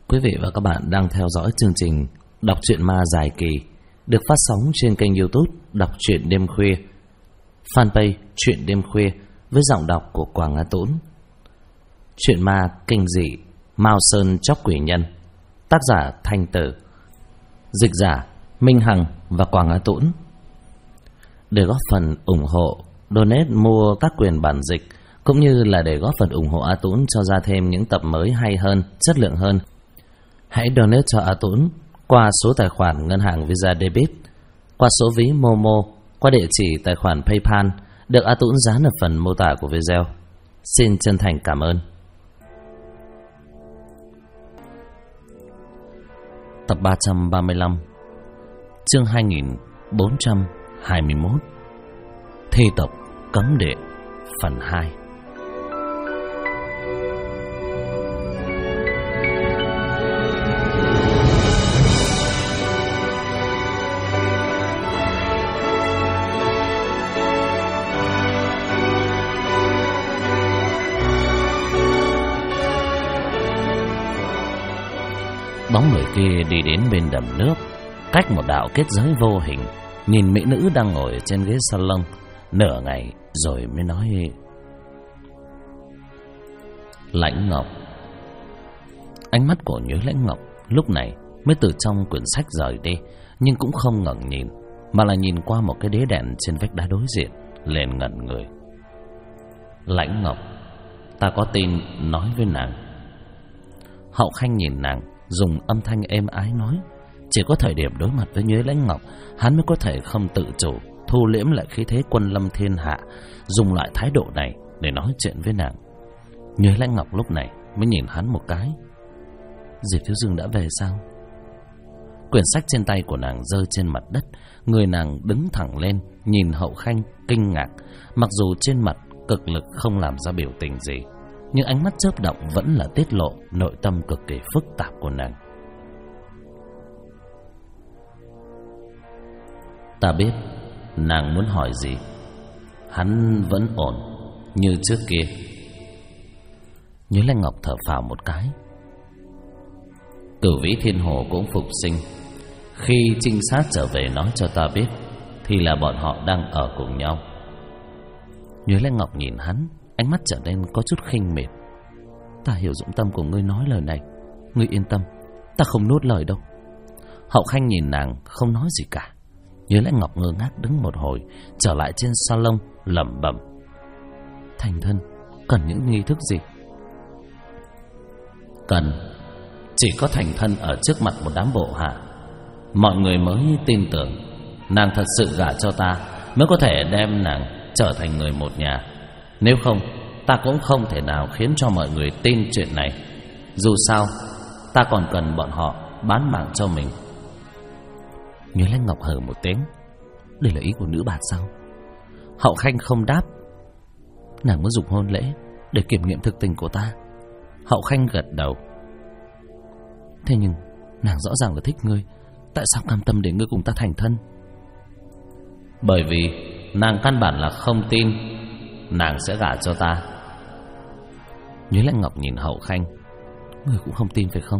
Quý vị và các bạn đang theo dõi chương trình Đọc truyện ma dài kỳ được phát sóng trên kênh YouTube Đọc truyện đêm khuya, fanpage Truyện đêm khuya với giọng đọc của Quảng Á Tũng. Truyện ma kinh dị Mao Sơn Chóc Quỷ Nhân, tác giả Thanh Tử, dịch giả Minh Hằng và Quảng Á Tũng. Để góp phần ủng hộ, donate mua tác quyền bản dịch cũng như là để góp phần ủng hộ A Tũng cho ra thêm những tập mới hay hơn, chất lượng hơn, hãy donate cho A Tũng qua số tài khoản ngân hàng Visa Debit, qua số ví Momo, qua địa chỉ tài khoản PayPal được A Tũng dán ở phần mô tả của video. Xin chân thành cảm ơn. Tập 335, chương 2421, Thi tộc cấm địa, phần 2. Bóng người kia đi đến bên đầm nước, cách một đạo kết giới vô hình, nhìn mỹ nữ đang ngồi trên ghế salon nửa ngày rồi mới nói: Lãnh Ngọc. Ánh mắt của Nhớ Lãnh Ngọc lúc này mới từ trong quyển sách rời đi, nhưng cũng không ngẩng nhìn, mà là nhìn qua một cái đế đèn trên vách đá đối diện, liền ngẩn người. Lãnh Ngọc, ta có tin nói với nàng. Hậu Khanh nhìn nàng, dùng âm thanh êm ái nói. Chỉ có thời điểm đối mặt với Nhuế Lãnh Ngọc, hắn mới có thể không tự chủ thu liễm lại khí thế quân lâm thiên hạ, dùng loại thái độ này để nói chuyện với nàng. Nhuế Lãnh Ngọc lúc này mới nhìn hắn một cái. Diệp Thiếu Dương đã về sao? Quyển sách trên tay của nàng rơi trên mặt đất, người nàng đứng thẳng lên, nhìn Hậu Khanh kinh ngạc. Mặc dù trên mặt cực lực không làm ra biểu tình gì, nhưng ánh mắt chớp động vẫn là tiết lộ nội tâm cực kỳ phức tạp của nàng. Ta biết nàng muốn hỏi gì. Hắn vẫn ổn như trước kia. Nhớ Lãnh Ngọc thở phào một cái. Cửu Vĩ Thiên Hồ cũng phục sinh. Khi trinh sát trở về nói cho ta biết thì là bọn họ đang ở cùng nhau. Nhớ Lãnh Ngọc nhìn hắn, ánh mắt trở nên có chút khinh miệt. Ta hiểu dụng tâm của ngươi nói lời này, ngươi yên tâm, ta không nuốt lời đâu. Hậu Khanh nhìn nàng không nói gì cả. Nhớ Lãnh Ngọc ngơ ngác đứng một hồi, trở lại trên salon lẩm bẩm: Thành thân cần những nghi thức gì? Cần chỉ có thành thân ở trước mặt một đám bộ hạ, mọi người mới tin tưởng nàng thật sự gả cho ta, mới có thể đem nàng trở thành người một nhà. Nếu không, ta cũng không thể nào khiến cho mọi người tin chuyện này. Dù sao, ta còn cần bọn họ bán mạng cho mình. Nhớ Lãnh Ngọc hừ một tiếng. Đây là ý của nữ bạt sao? Hậu Khanh không đáp. Nàng muốn dùng hôn lễ để kiểm nghiệm thực tình của ta. Hậu Khanh gật đầu. Thế nhưng nàng rõ ràng là thích ngươi, tại sao cam tâm để ngươi cùng ta thành thân? Bởi vì nàng căn bản là không tin nàng sẽ gả cho ta. Nhớ Lãnh Ngọc nhìn Hậu Khanh. Ngươi cũng không tin phải không?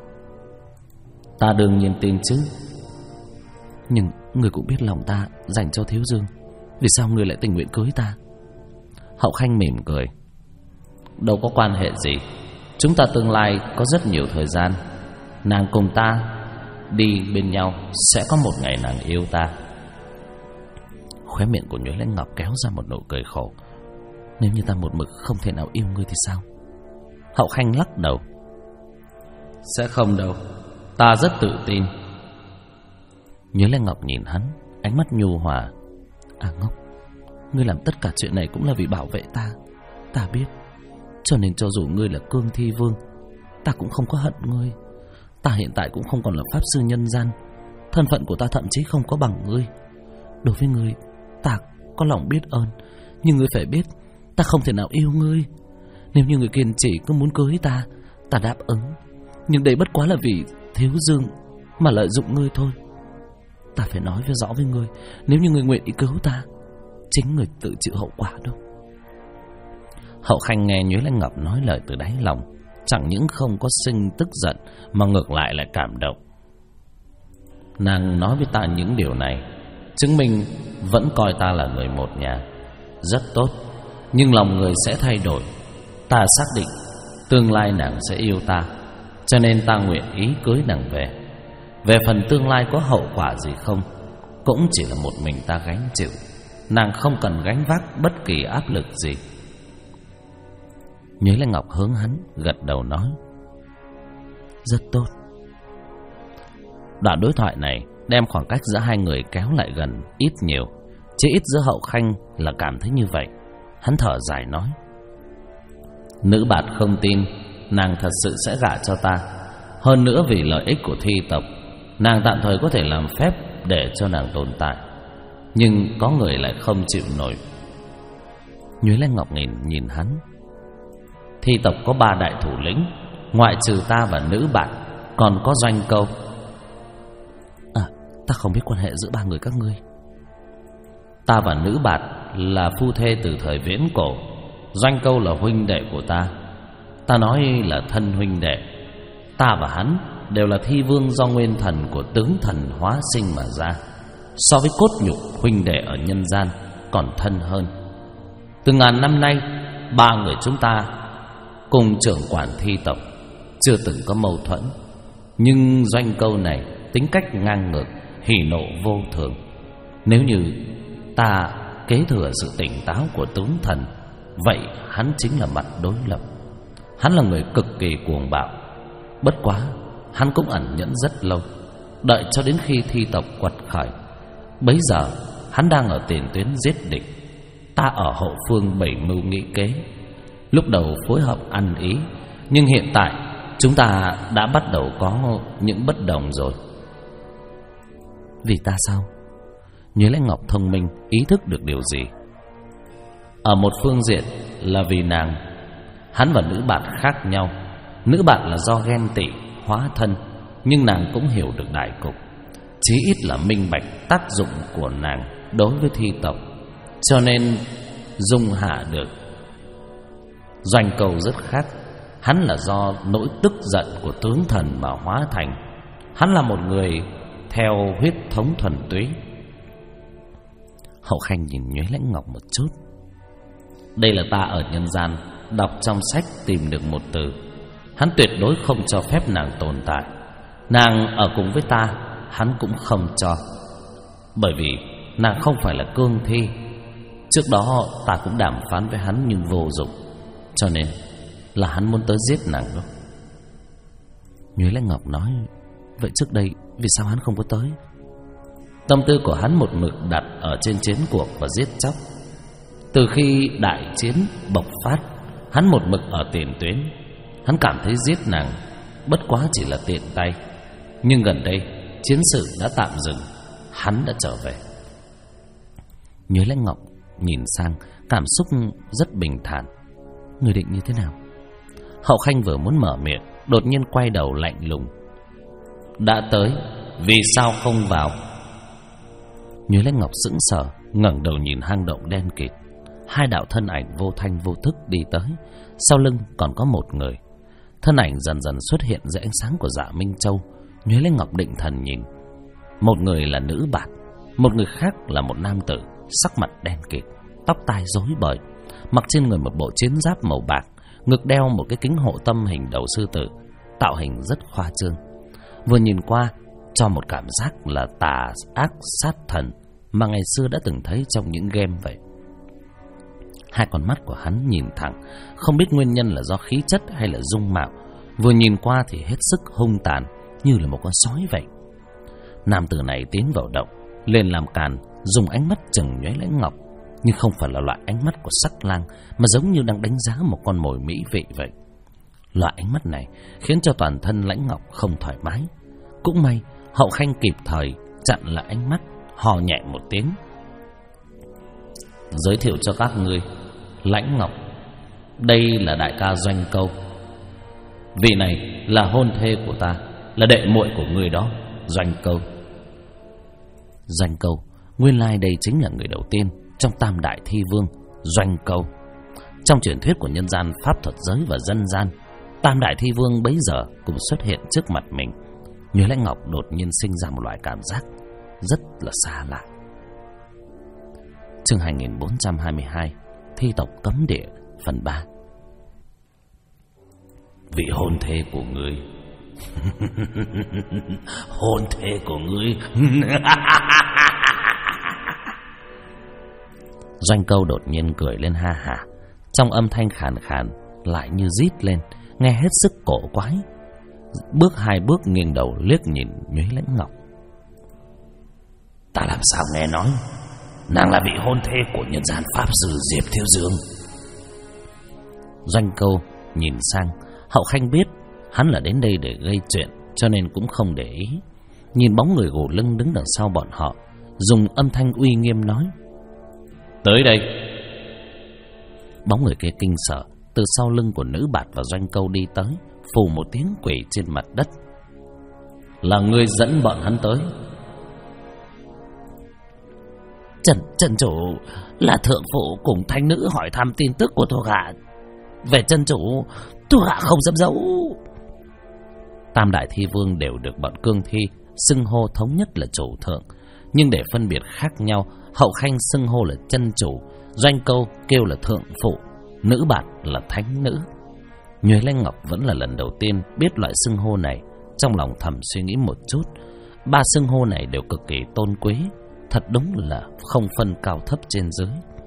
Ta đương nhiên tin chứ. Nhưng ngươi cũng biết lòng ta dành cho Thiếu Dương, vì sao ngươi lại tình nguyện cưới ta? Hậu Khanh mỉm cười. Đâu có quan hệ gì. Chúng ta tương lai có rất nhiều thời gian. Nàng cùng ta đi bên nhau, sẽ có một ngày nàng yêu ta. Khóe miệng của Nhuế Lãnh Ngọc kéo ra một nụ cười khổ. Nếu như ta một mực không thể nào yêu ngươi thì sao? Hậu Khanh lắc đầu. Sẽ không đâu, ta rất tự tin. Nhớ Lãnh Ngọc nhìn hắn, ánh mắt nhu hòa. À Ngọc, ngươi làm tất cả chuyện này cũng là vì bảo vệ ta. Ta biết. Cho nên cho dù ngươi là Cương Thi Vương, ta cũng không có hận ngươi. Ta hiện tại cũng không còn là pháp sư nhân gian. Thân phận của ta thậm chí không có bằng ngươi. Đối với ngươi, ta có lòng biết ơn. Nhưng ngươi phải biết, ta không thể nào yêu ngươi. Nếu như ngươi kiên trì cứ muốn cưới ta, ta đáp ứng. Nhưng đây bất quá là vì Thiếu Dương mà lợi dụng ngươi thôi. Ta phải nói với rõ với ngươi, nếu như ngươi nguyện ý cứu ta, chính người tự chịu hậu quả đâu. Hậu Khanh nghe Nhuế Lãnh Ngọc nói lời từ đáy lòng, chẳng những không có sinh tức giận mà ngược lại lại cảm động. Nàng nói với ta những điều này chứng minh vẫn coi ta là người một nhà. Rất tốt, nhưng lòng người sẽ thay đổi. Ta xác định tương lai nàng sẽ yêu ta, cho nên ta nguyện ý cưới nàng về. Về phần tương lai có hậu quả gì không, cũng chỉ là một mình ta gánh chịu. Nàng không cần gánh vác bất kỳ áp lực gì. Nhuế Lai Ngọc hướng hắn gật đầu nói: rất tốt. Đoạn đối thoại này đem khoảng cách giữa hai người kéo lại gần ít nhiều. Chỉ ít giữa Hậu Khanh là cảm thấy như vậy. Hắn thở dài nói: nữ bạt không tin nàng thật sự sẽ gả cho ta. Hơn nữa vì lợi ích của thi tộc, nàng tạm thời có thể làm phép để cho nàng tồn tại. Nhưng có người lại không chịu nổi. Nhuế Lai Ngọc nhìn hắn. Thi tộc có 3 đại thủ lĩnh, ngoại trừ ta và nữ bạt còn có Doanh Câu. Ta không biết quan hệ giữa 3 người các ngươi. Ta và nữ bạt là phu thê từ thời viễn cổ. Doanh Câu là huynh đệ của ta. Ta nói là thân huynh đệ. Ta và hắn đều là thi vương do nguyên thần của tướng thần hóa sinh mà ra. So với cốt nhục huynh đệ ở nhân gian còn thân hơn. Từ ngàn năm nay 3 người chúng ta cùng trưởng quản thi tộc, chưa từng có mâu thuẫn. Nhưng Doanh Câu này tính cách ngang ngược, hỉ nộ vô thường. Nếu như ta kế thừa sự tỉnh táo của tướng thần, vậy hắn chính là mặt đối lập. Hắn là người cực kỳ cuồng bạo. Bất quá hắn cũng ẩn nhẫn rất lâu, đợi cho đến khi thi tộc quật khởi. Bấy giờ hắn đang ở tiền tuyến giết địch, ta ở hậu phương bày mưu nghĩ kế. Lúc đầu phối hợp ăn ý, nhưng hiện tại chúng ta đã bắt đầu có những bất đồng rồi. Vì ta sao? Nhuế Lai Ngọc thông minh, ý thức được điều gì. Ở một phương diện là vì nàng. Hắn và nữ bạn khác nhau. Nữ bạn là do ghen tị hóa thân, nhưng nàng cũng hiểu được đại cục, chí ít là minh bạch tác dụng của nàng đối với thi tộc, cho nên dung hạ được. Doanh Câu rất khác. Hắn là do nỗi tức giận của tướng thần mà hóa thành. Hắn là một người theo huyết thống thuần túy. Hậu Khanh nhìn Nhuế Lai Ngọc một chút. Đây là ta ở nhân gian đọc trong sách tìm được một từ. Hắn tuyệt đối không cho phép nàng tồn tại. Nàng ở cùng với ta, hắn cũng không cho. Bởi vì nàng không phải là cương thi. Trước đó ta cũng đàm phán với hắn nhưng vô dụng, cho nên là hắn muốn tới giết nàng đó. Nhuế Lai Ngọc nói: vậy trước đây vì sao hắn không có tới? Tâm tư của hắn một mực đặt ở trên chiến cuộc và giết chóc. Từ khi đại chiến bộc phát, hắn một mực ở tiền tuyến. Hắn cảm thấy giết nàng bất quá chỉ là tiện tay. Nhưng gần đây chiến sự đã tạm dừng, hắn đã trở về. Nhuế Lai Ngọc nhìn sang, cảm xúc rất bình thản. Người định như thế nào? Hậu Khanh vừa muốn mở miệng, đột nhiên quay đầu lạnh lùng: đã tới, vì sao không vào? Nhuế Lai Ngọc sững sờ, ngẩng đầu nhìn hang động đen kịt. 2 đạo thân ảnh vô thanh vô thức đi tới. Sau lưng còn có một người. Thân ảnh dần dần xuất hiện dưới ánh sáng của Dạ Minh Châu. Nhuế Lai Ngọc định thần nhìn. Một người là nữ bạt, một người khác là một nam tử, sắc mặt đen kịt, tóc tai rối bời, mặc trên người một bộ chiến giáp màu bạc, ngực đeo một cái kính hộ tâm hình đầu sư tử, tạo hình rất khoa trương. Vừa nhìn qua cho một cảm giác là tà ác sát thần mà ngày xưa đã từng thấy trong những game vậy. 2 con mắt của hắn nhìn thẳng, không biết nguyên nhân là do khí chất hay là dung mạo, vừa nhìn qua thì hết sức hung tàn, như là một con sói vậy. Nam tử này tiến vào động, lên làm càn, dùng ánh mắt chừng Nhuế Lai Ngọc, nhưng không phải là loại ánh mắt của sắc lang, mà giống như đang đánh giá một con mồi mỹ vị vậy. Loại ánh mắt này khiến cho toàn thân Lãnh Ngọc không thoải mái. Cũng may Hậu Khanh kịp thời chặn lại ánh mắt, hò nhẹ một tiếng: giới thiệu cho các ngươi, Lãnh Ngọc, đây là đại ca Doanh Câu. Vị này là hôn thê của ta, là đệ muội của người đó, Doanh Câu. Doanh Câu, nguyên lai đây chính là người đầu tiên trong tam đại thi vương, Doanh Câu. Trong truyền thuyết của nhân gian pháp thuật giới và dân gian, Tam Đại Thi Vương bấy giờ cũng xuất hiện trước mặt mình. Nhuế Lãnh Ngọc đột nhiên sinh ra một loại cảm giác rất là xa lạ. Chương 2422 Thi tộc cấm địa phần 3. Vị hôn thê của ngươi hôn thê của ngươi Doanh Câu đột nhiên cười lên ha hả, trong âm thanh khàn khàn lại như rít lên, nghe hết sức cổ quái. Bước 2 bước nghiêng đầu liếc nhìn Nhuế Lãnh Ngọc. Ta làm sao nghe nói nàng là vị hôn thê của nhân gian pháp sư Diệp Thiếu Dương? Doanh Câu nhìn sang, Hậu Khanh biết hắn là đến đây để gây chuyện, cho nên cũng không để ý. Nhìn bóng người gù lưng đứng đằng sau bọn họ, dùng âm thanh uy nghiêm nói: tới đây. Bóng người kia kinh sợ, từ sau lưng của Nữ Bạt và Doanh Câu đi tới, phù một tiếng quỷ trên mặt đất. Là ngươi dẫn bọn hắn tới? Trần chủ, là thượng phụ cùng thánh nữ hỏi thăm tin tức của thuộc hạ. Về trần chủ, thuộc hạ không dám giấu. Tam Đại Thi Vương đều được bọn cương thi xưng hô thống nhất là chủ thượng, nhưng để phân biệt khác nhau, Hậu Khanh xưng hô là chân chủ, Doanh Câu kêu là thượng phụ, Nữ Bạt là thánh nữ. Nhuế Lãnh Ngọc vẫn là lần đầu tiên biết loại xưng hô này, trong lòng thầm suy nghĩ một chút. 3 xưng hô này đều cực kỳ tôn quý, thật đúng là không phân cao thấp trên dưới.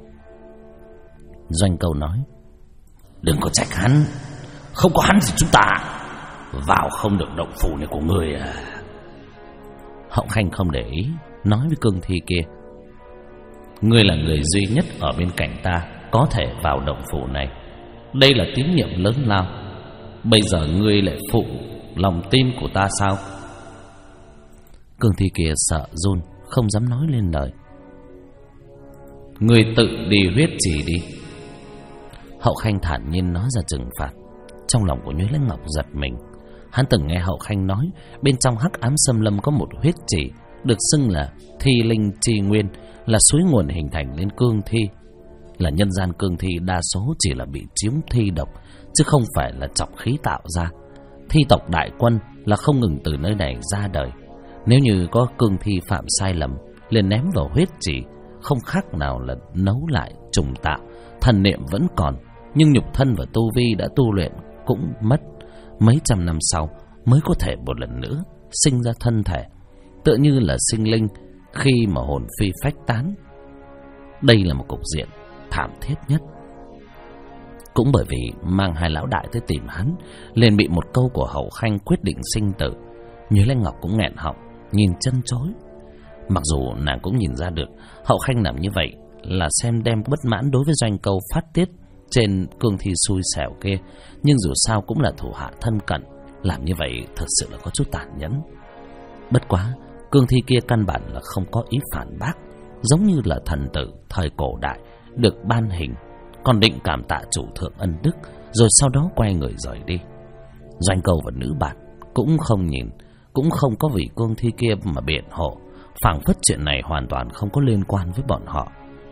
Doanh Câu nói: đừng có trách hắn, không có hắn thì chúng ta vào không được động phủ này của ngươi à. Hậu Khanh không để ý, nói với cương thi kia: ngươi là người duy nhất ở bên cạnh ta có thể vào động phủ này, đây là tín nhiệm lớn lao. Bây giờ ngươi lại phụ lòng tin của ta sao? Cương thi kia sợ run, không dám nói lên lời. Ngươi tự đi huyết trì đi. Hậu Khanh thản nhiên nói ra trừng phạt. Trong lòng của Nhuế Lãnh Ngọc giật mình. Hắn từng nghe Hậu Khanh nói bên trong Hắc Ám Xâm Lâm có một huyết trì được xưng là Thi Linh Chi Nguyên, là suối nguồn hình thành nên cương thi. Là nhân gian cương thi đa số chỉ là bị chiếm thi độc, chứ không phải là trọc khí tạo ra. Thi tộc đại quân là không ngừng từ nơi này ra đời. Nếu như có cương thi phạm sai lầm, liền ném vào huyết trì, không khác nào là nấu lại trùng tạo. Thần niệm vẫn còn, nhưng nhục thân và tu vi đã tu luyện cũng mất. Mấy trăm năm sau mới có thể một lần nữa sinh ra thân thể, tựa như là sinh linh khi mà hồn phi phách tán. Đây là một cục diện thảm thiết nhất. Cũng bởi vì mang 2 lão đại tới tìm hắn, liền bị một câu của Hậu Khanh quyết định sinh tử. Nhuế Lãnh Ngọc cũng nghẹn họng, nhìn chân chối. Mặc dù nàng cũng nhìn ra được Hậu Khanh làm như vậy là xem đem bất mãn đối với Doanh Câu phát tiết trên cương thi xui xẻo kia, nhưng dù sao cũng là thủ hạ thân cận, làm như vậy thật sự là có chút tàn nhẫn. Bất quá cương thi kia căn bản là không có ý phản bác, giống như là thần tử thời cổ đại được ban hình, còn định cảm tạ chủ thượng ân đức, rồi sau đó quay người rời đi. Doanh Câu và Nữ Bạt cũng không nhìn, cũng không có vì cương thi kia mà biện hộ, phảng phất chuyện này hoàn toàn không có liên quan với bọn họ.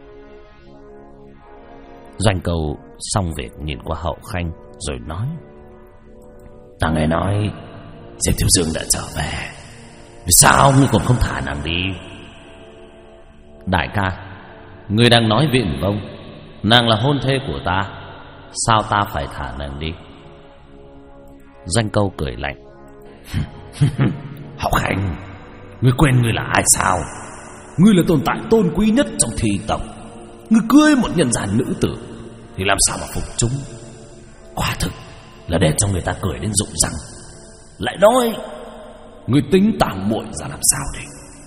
Doanh Câu xong việc nhìn qua Hậu Khanh rồi nói: ta nghe nói Diệp Thiếu Dương đã trở về, vì sao ngươi còn không thả nàng đi? Đại ca, ngươi đang nói viển vông. Nàng là hôn thê của ta, sao ta phải thả nàng đi? Doanh Câu cười lạnh: Hậu Khanh, ngươi quên ngươi là ai sao? Ngươi là tồn tại tôn quý nhất trong thi tộc. Ngươi cưới một nhân gian nữ tử thì làm sao mà phục chúng? Quả thực là để cho người ta cười đến rụng răng. Lại nói ngươi tính tàng muội ra làm sao đây?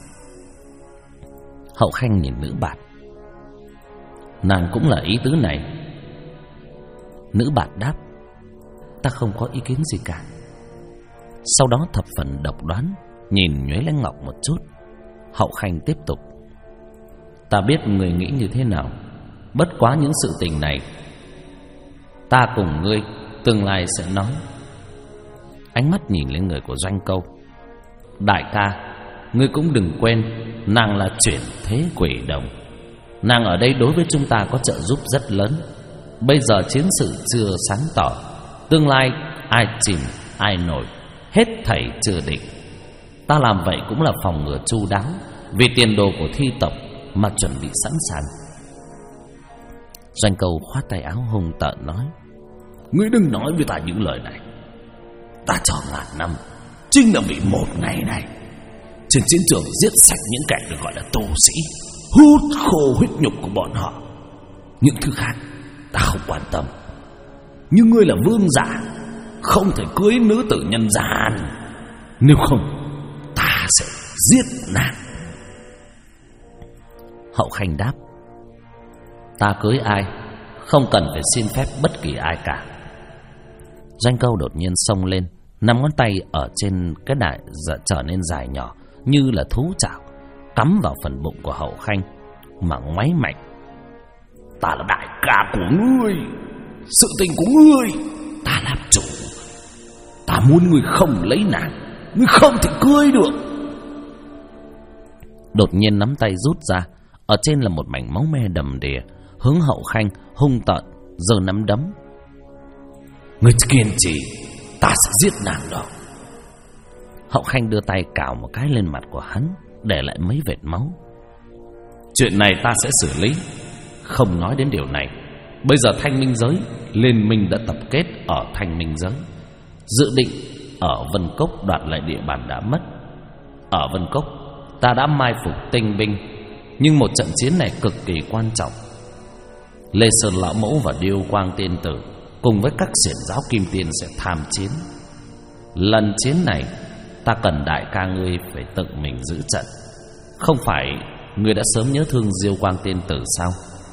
Hậu Khanh nhìn Nữ Bạt: nàng cũng là ý tứ này. Nữ Bạt đáp: ta không có ý kiến gì cả. Sau đó thập phần độc đoán nhìn Nhuế Lãnh Ngọc một chút. Hậu Khanh tiếp tục: ta biết người nghĩ như thế nào, bất quá những sự tình này ta cùng ngươi tương lai sẽ nói. Ánh mắt nhìn lên người của Doanh Câu: đại ca, ngươi cũng đừng quên nàng là chuyển thế quỷ đồng. Nàng ở đây đối với chúng ta có trợ giúp rất lớn. Bây giờ chiến sự chưa sáng tỏ, tương lai ai chìm, ai nổi, hết thảy chưa định. Ta làm vậy cũng là phòng ngừa chu đáo, vì tiền đồ của thi tộc mà chuẩn bị sẵn sàng. Doanh Câu khoát tay áo hung tợn nói: ngươi đừng nói với ta những lời này. Ta chờ ngàn năm chính là vì một ngày này, trên chiến trường giết sạch những kẻ được gọi là tu sĩ, hút khô huyết nhục của bọn họ. Những thứ khác ta không quan tâm, nhưng ngươi là vương giả, không thể cưới nữ tử nhân gian, nếu không ta sẽ giết nàng. Hậu Khanh đáp: ta cưới ai không cần phải xin phép bất kỳ ai cả. Doanh Câu đột nhiên xông lên, 5 ngón tay ở trên cái đại trở nên dài nhỏ như là thú chảo, cắm vào phần bụng của Hậu Khanh mà ngoáy mạnh. Ta là đại ca của ngươi, sự tình của ngươi ta làm chủ. Ta muốn ngươi không lấy nàng, ngươi không thể cưới được. Đột nhiên nắm tay rút ra, ở trên là một mảnh máu me đầm đìa, hướng Hậu Khanh hung tợn giơ nắm đấm. Ngươi kiên trì, ta sẽ giết nàng đó. Hậu Khanh đưa tay cào một cái lên mặt của hắn, để lại mấy vệt máu. Chuyện này ta sẽ xử lý. Không nói đến điều này, bây giờ Thanh Minh Giới liên minh đã tập kết ở Thanh Minh Giới, dự định ở Vân Cốc đoạt lại địa bàn đã mất. Ở Vân Cốc ta đã mai phục tinh binh, nhưng một trận chiến này cực kỳ quan trọng. Lê Sơn Lão Mẫu và Điêu Quang Tiên Tử cùng với các xiển giáo Kim Tiên sẽ tham chiến. Lần chiến này ta cần đại ca ngươi phải tự mình giữ trận. Không phải ngươi đã sớm nhớ thương Diêu Quang Tiên Tử sao?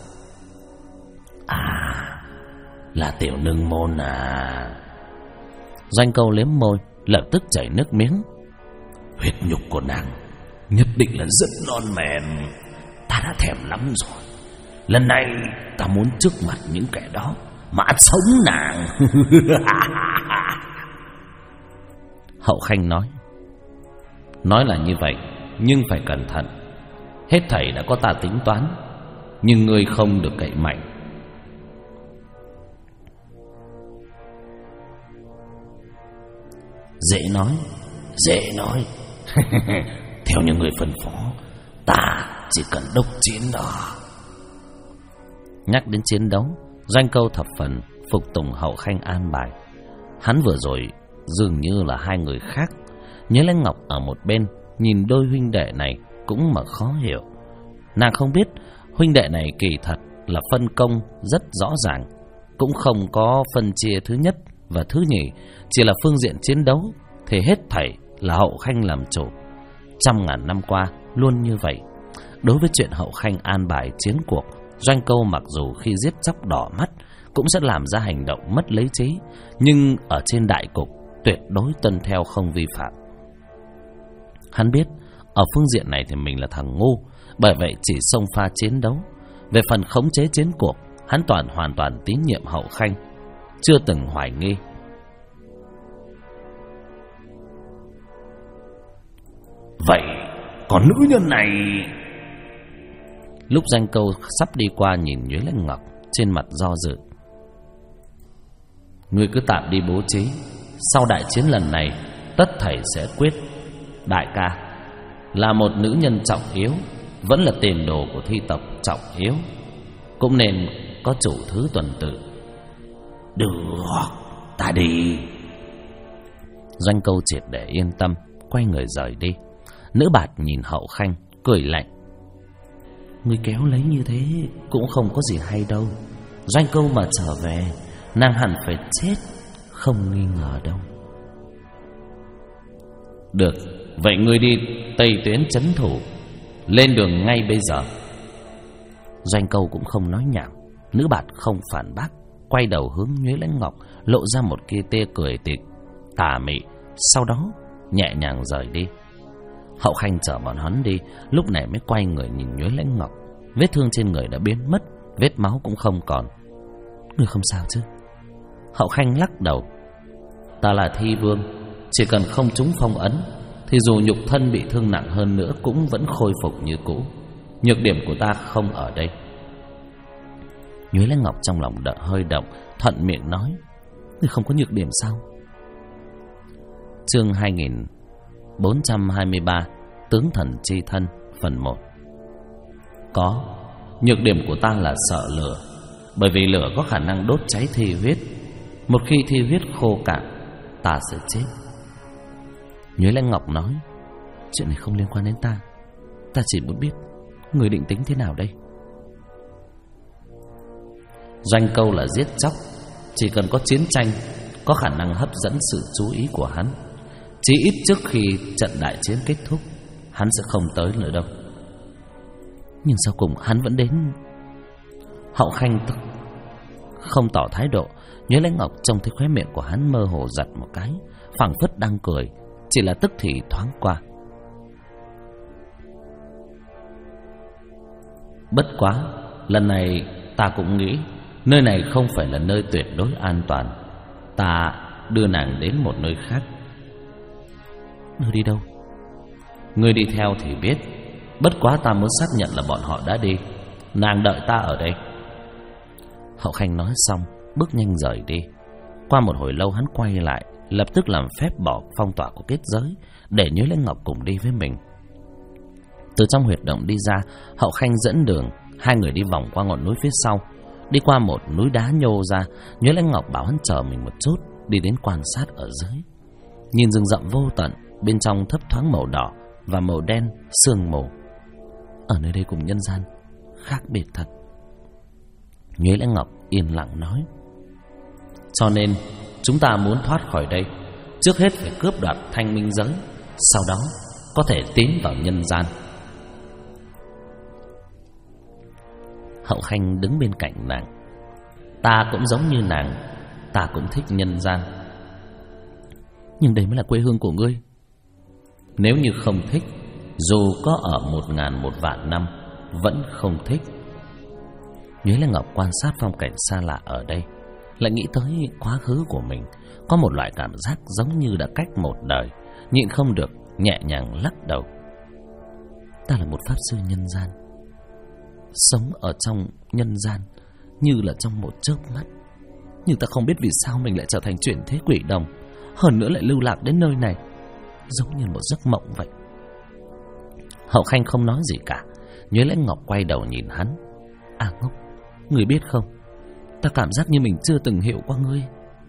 À, là Tiểu Nương Môn à. Doanh Câu liếm môi, lập tức chảy nước miếng. Huyết nhục của nàng nhất định là rất non mềm, ta đã thèm lắm rồi. Lần này ta muốn trước mặt những kẻ đó mà ăn sống nàng. Hậu Khanh nói là như vậy, nhưng phải cẩn thận. Hết thảy đã có ta tính toán, nhưng ngươi không được cậy mạnh. Dễ nói. Theo như người phân phó, ta chỉ cần đốc chiến đó. Nhắc đến chiến đấu, Doanh Câu thập phần phục tùng Hậu Khanh an bài. Hắn vừa rồi dường như là hai người khác. Nhớ Lãnh Ngọc ở một bên nhìn đôi huynh đệ này cũng mà khó hiểu. Nàng không biết huynh đệ này kỳ thật là phân công rất rõ ràng, cũng không có phân chia thứ nhất và thứ nhì, chỉ là phương diện chiến đấu thì hết thảy là Hậu Khanh làm chủ. Trăm ngàn năm qua luôn như vậy. Đối với chuyện Hậu Khanh an bài chiến cuộc, Doanh Câu mặc dù khi giết chóc đỏ mắt cũng sẽ làm ra hành động mất lý trí, nhưng ở trên đại cục tuyệt đối tuân theo không vi phạm. Hắn biết ở phương diện này thì mình là thằng ngu, bởi vậy chỉ xông pha chiến đấu. Về phần khống chế chiến cuộc, hắn hoàn toàn tín nhiệm Hậu Khanh, chưa từng hoài nghi. Vậy còn nữ nhân này? Lúc Doanh Câu sắp đi qua nhìn Nhuế Lãnh Ngọc, trên mặt do dự. Ngươi cứ tạm đi bố trí, sau đại chiến lần này tất thảy sẽ quyết. Đại ca là một nữ nhân trọng yếu, vẫn là tiền đồ của thi tộc trọng yếu, cũng nên có chủ thứ tuần tự. Được, ta đi. Doanh Câu triệt để yên tâm, quay người rời đi. Nữ bạt nhìn Hậu Khanh cười lạnh. Ngươi kéo lấy như thế cũng không có gì hay đâu. Doanh Câu mà trở về, nàng hẳn phải chết, không nghi ngờ đâu. Được, vậy ngươi đi Tây Tuyến trấn thủ, lên đường ngay bây giờ. Doanh Câu cũng không nói nhảm. Nữ bạt không phản bác, quay đầu hướng Nhuế Lãnh Ngọc, lộ ra một tia cười tà mị, sau đó nhẹ nhàng rời đi. Hậu Khanh chở bọn hắn đi, lúc này mới quay người nhìn Nhuế Lãnh Ngọc. Vết thương trên người đã biến mất, vết máu cũng không còn. Ngươi không sao chứ? Hậu Khanh lắc đầu. Ta là Thi Vương, chỉ cần không trúng phong ấn thì dù nhục thân bị thương nặng hơn nữa cũng vẫn khôi phục như cũ. Nhược điểm của ta không ở đây. Nhuế Lãnh Ngọc trong lòng hơi động, thuận miệng nói. Ngươi không có nhược điểm sao? Chương 2423 Tướng thần chi thân phần 1. Có, nhược điểm của ta là sợ lửa, bởi vì lửa có khả năng đốt cháy thi huyết. Một khi thi huyết khô cạn, ta sẽ chết. Nhuế Lãnh Ngọc nói, chuyện này không liên quan đến ta. Ta chỉ muốn biết người định tính thế nào đây. Doanh câu là giết chóc, chỉ cần có chiến tranh có khả năng hấp dẫn sự chú ý của hắn. Chỉ ít trước khi trận đại chiến kết thúc, hắn sẽ không tới nữa đâu. Nhưng sau cùng hắn vẫn đến. Hậu Khanh không tỏ thái độ. Nhuế Lãnh Ngọc trông thấy khóe miệng của hắn mơ hồ giật một cái, phảng phất đang cười, chỉ là tức thì thoáng qua. Bất quá, lần này ta cũng nghĩ nơi này không phải là nơi tuyệt đối an toàn. Ta đưa nàng đến một nơi khác. Đưa đi đâu? Ngươi đi theo thì biết. Bất quá ta muốn xác nhận là bọn họ đã đi. Nàng đợi ta ở đây. Hậu Khanh nói xong, bước nhanh rời đi. Qua một hồi lâu hắn quay lại, lập tức làm phép bỏ phong tỏa của kết giới, để Nhuế Lãnh Ngọc cùng đi với mình. Từ trong huyệt động đi ra, Hậu Khanh dẫn đường. Hai người đi vòng qua ngọn núi phía sau, đi qua một núi đá nhô ra. Nhuế Lãnh Ngọc bảo hắn chờ mình một chút, đi đến quan sát ở dưới. Nhìn rừng rậm vô tận, bên trong thấp thoáng màu đỏ và màu đen sương mù. Ở nơi đây cùng nhân gian khác biệt thật. Nhuế Lãnh Ngọc yên lặng nói, cho nên chúng ta muốn thoát khỏi đây, trước hết phải cướp đoạt thanh minh giới, sau đó có thể tiến vào nhân gian. Hậu Khanh đứng bên cạnh nàng. Ta cũng giống như nàng, ta cũng thích nhân gian. Nhưng đây mới là quê hương của ngươi. Nếu như không thích, dù có ở 1000 1 vạn năm, vẫn không thích. Nhuế Lãnh Ngọc quan sát phong cảnh xa lạ ở đây, lại nghĩ tới quá khứ của mình, có một loại cảm giác giống như đã cách một đời, nhịn không được nhẹ nhàng lắc đầu. Ta là một pháp sư nhân gian, sống ở trong nhân gian như là trong một chớp mắt. Nhưng ta không biết vì sao mình lại trở thành chuyển thế quỷ đồng, hơn nữa lại lưu lạc đến nơi này, giống như một giấc mộng vậy. Hậu Khanh không nói gì cả. Nhuế Lãnh Ngọc quay đầu nhìn hắn. À ngốc, người biết không, ta cảm giác như mình chưa từng hiểu qua ngươi.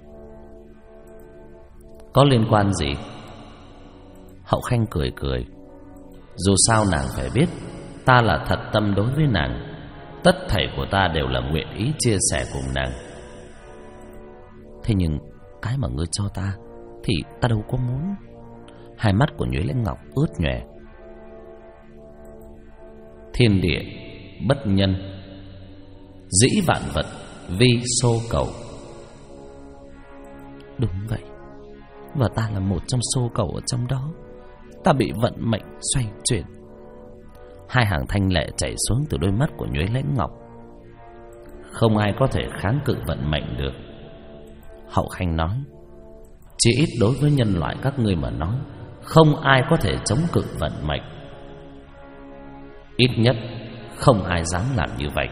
Có liên quan gì? Hậu Khanh cười cười. Dù sao nàng phải biết, ta là thật tâm đối với nàng. Tất thảy của ta đều là nguyện ý chia sẻ cùng nàng. Thế nhưng cái mà ngươi cho ta thì ta đâu có muốn. Hai mắt của Nhuế Lãnh Ngọc ướt nhòe. Thiên địa bất nhân, dĩ vạn vật vi xô cầu. Đúng vậy, và ta là một trong xô cầu ở trong đó. Ta bị vận mệnh xoay chuyển. Hai hàng thanh lệ chảy xuống từ đôi mắt của Nhuế Lãnh Ngọc. Không ai có thể kháng cự vận mệnh được. Hậu Khanh nói, chỉ ít đối với nhân loại các ngươi mà nói, không ai có thể chống cự vận mệnh. Ít nhất không ai dám làm như vậy.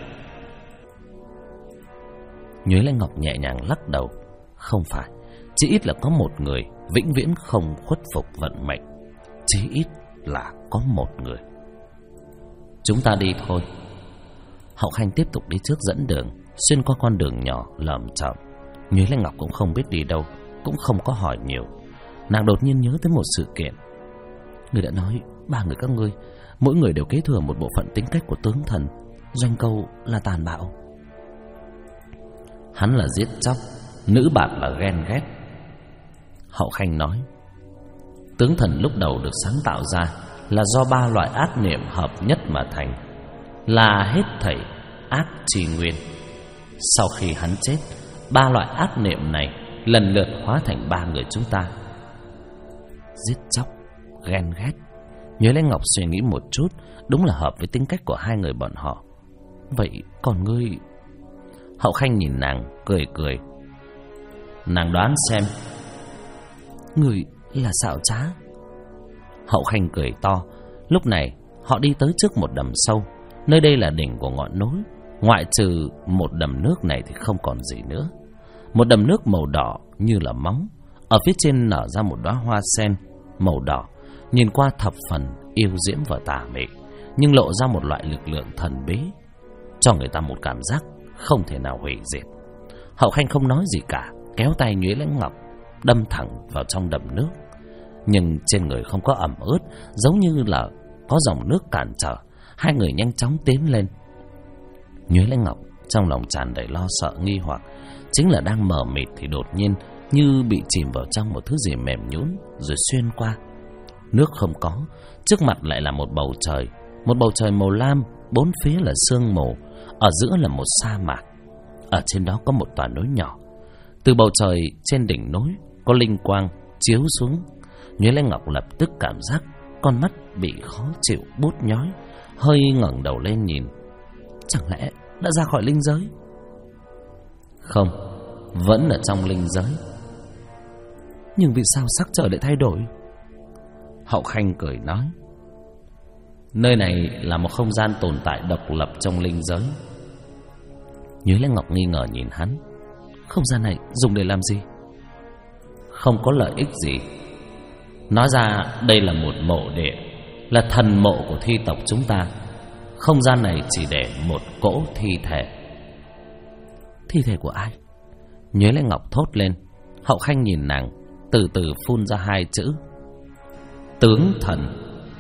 Nhuế Lãnh Ngọc nhẹ nhàng lắc đầu. Không phải, chỉ ít là có một người vĩnh viễn không khuất phục vận mệnh. Chỉ ít là có một người. Chúng ta đi thôi. Hậu Khanh tiếp tục đi trước dẫn đường, xuyên qua con đường nhỏ lởm chởm. Nhuế Lãnh Ngọc cũng không biết đi đâu, cũng không có hỏi nhiều. Nàng đột nhiên nhớ tới một sự kiện. Người đã nói 3 người các ngươi, mỗi người đều kế thừa một bộ phận tính cách của tướng thần. Doanh câu là tàn bạo, hắn là giết chóc, nữ bạt là ghen ghét. Hậu Khanh nói, tướng thần lúc đầu được sáng tạo ra là do 3 loại ác niệm hợp nhất mà thành, là hết thảy ác chi nguyên. Sau khi hắn chết, 3 loại ác niệm này lần lượt hóa thành 3 người chúng ta. Giết chóc, ghen ghét. Nhuế Lãnh Ngọc suy nghĩ một chút, đúng là hợp với tính cách của hai người bọn họ. Vậy còn ngươi? Hậu Khanh nhìn nàng cười cười. Nàng đoán xem. Ngươi là xảo trá. Hậu Khanh cười to. Lúc này họ đi tới trước một đầm sâu. Nơi đây là đỉnh của ngọn núi. Ngoại trừ một đầm nước này thì không còn gì nữa. Một đầm nước màu đỏ như là máu. Ở phía trên nở ra một đóa hoa sen màu đỏ, nhìn qua thập phần yêu diễm và tà mị, nhưng lộ ra một loại lực lượng thần bí, cho người ta một cảm giác không thể nào hủy diệt. Hậu Khanh không nói gì cả, kéo tay Nhuế Lãnh Ngọc đâm thẳng vào trong đầm nước. Nhưng trên người không có ẩm ướt, giống như là có dòng nước cản trở. Hai người nhanh chóng tiến lên. Nhuế Lãnh Ngọc trong lòng tràn đầy lo sợ nghi hoặc, chính là đang mờ mịt thì đột nhiên như bị chìm vào trong một thứ gì mềm nhũn rồi xuyên qua. Nước không có, trước mặt lại là một bầu trời màu lam, bốn phía là sương mù, ở giữa là một sa mạc. Ở trên đó có một tòa núi nhỏ. Từ bầu trời trên đỉnh núi có linh quang chiếu xuống. Nhuế Lãnh Ngọc lập tức cảm giác con mắt bị khó chịu buốt nhói, hơi ngẩng đầu lên nhìn. Chẳng lẽ đã ra khỏi linh giới? Không, vẫn ở trong linh giới. Nhưng vì sao sắc trời lại thay đổi? Hậu Khanh cười nói, nơi này là một không gian tồn tại độc lập trong linh giới. Nhuế Lãnh Ngọc nghi ngờ nhìn hắn. Không gian này dùng để làm gì? Không có lợi ích gì. Nói ra đây là một mộ địa, là thần mộ của thi tộc chúng ta. Không gian này chỉ để một cỗ thi thể. Thi thể của ai? Nhuế Lãnh Ngọc thốt lên. Hậu Khanh nhìn nàng, từ từ phun ra hai chữ: tướng thần.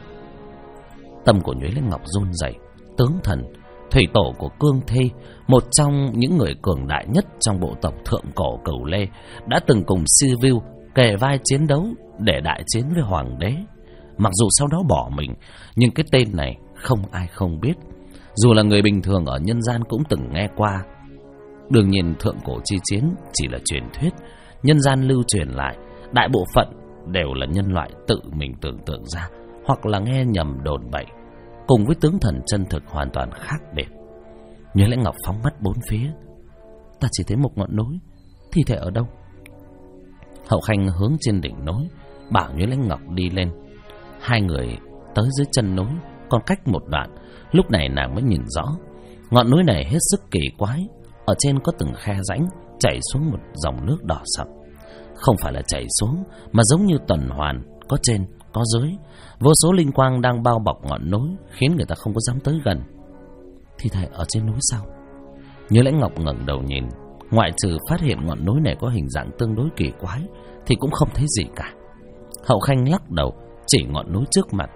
Tâm của Nhuế Lãnh Ngọc run rẩy. Tướng thần, thủy tổ của Cương Thi, một trong những người cường đại nhất trong bộ tộc thượng cổ Cửu Lê, đã từng cùng Sivu kề vai chiến đấu để đại chiến với hoàng đế. Mặc dù sau đó bỏ mình, nhưng cái tên này không ai không biết. Dù là người bình thường ở nhân gian cũng từng nghe qua. Đương nhiên thượng cổ chi chiến chỉ là truyền thuyết, nhân gian lưu truyền lại, đại bộ phận đều là nhân loại tự mình tưởng tượng ra, hoặc là nghe nhầm đồn bậy, cùng với tướng thần chân thực hoàn toàn khác biệt. Nhuế Lãnh Ngọc phóng mắt bốn phía. Ta chỉ thấy một ngọn núi, thi thể ở đâu? Hậu Khanh hướng trên đỉnh núi, bảo Nhuế Lãnh Ngọc đi lên. Hai người tới dưới chân núi, còn cách một đoạn, lúc này nàng mới nhìn rõ. Ngọn núi này hết sức kỳ quái, ở trên có từng khe rãnh chảy xuống một dòng nước đỏ sậm. Không phải là chảy xuống, mà giống như tuần hoàn, có trên, có dưới. Vô số linh quang đang bao bọc ngọn núi, khiến người ta không có dám tới gần. Thi thể ở trên núi sao? Nhuế Lãnh Ngọc ngẩng đầu nhìn, ngoại trừ phát hiện ngọn núi này có hình dạng tương đối kỳ quái thì cũng không thấy gì cả. Hậu Khanh lắc đầu, chỉ ngọn núi trước mặt.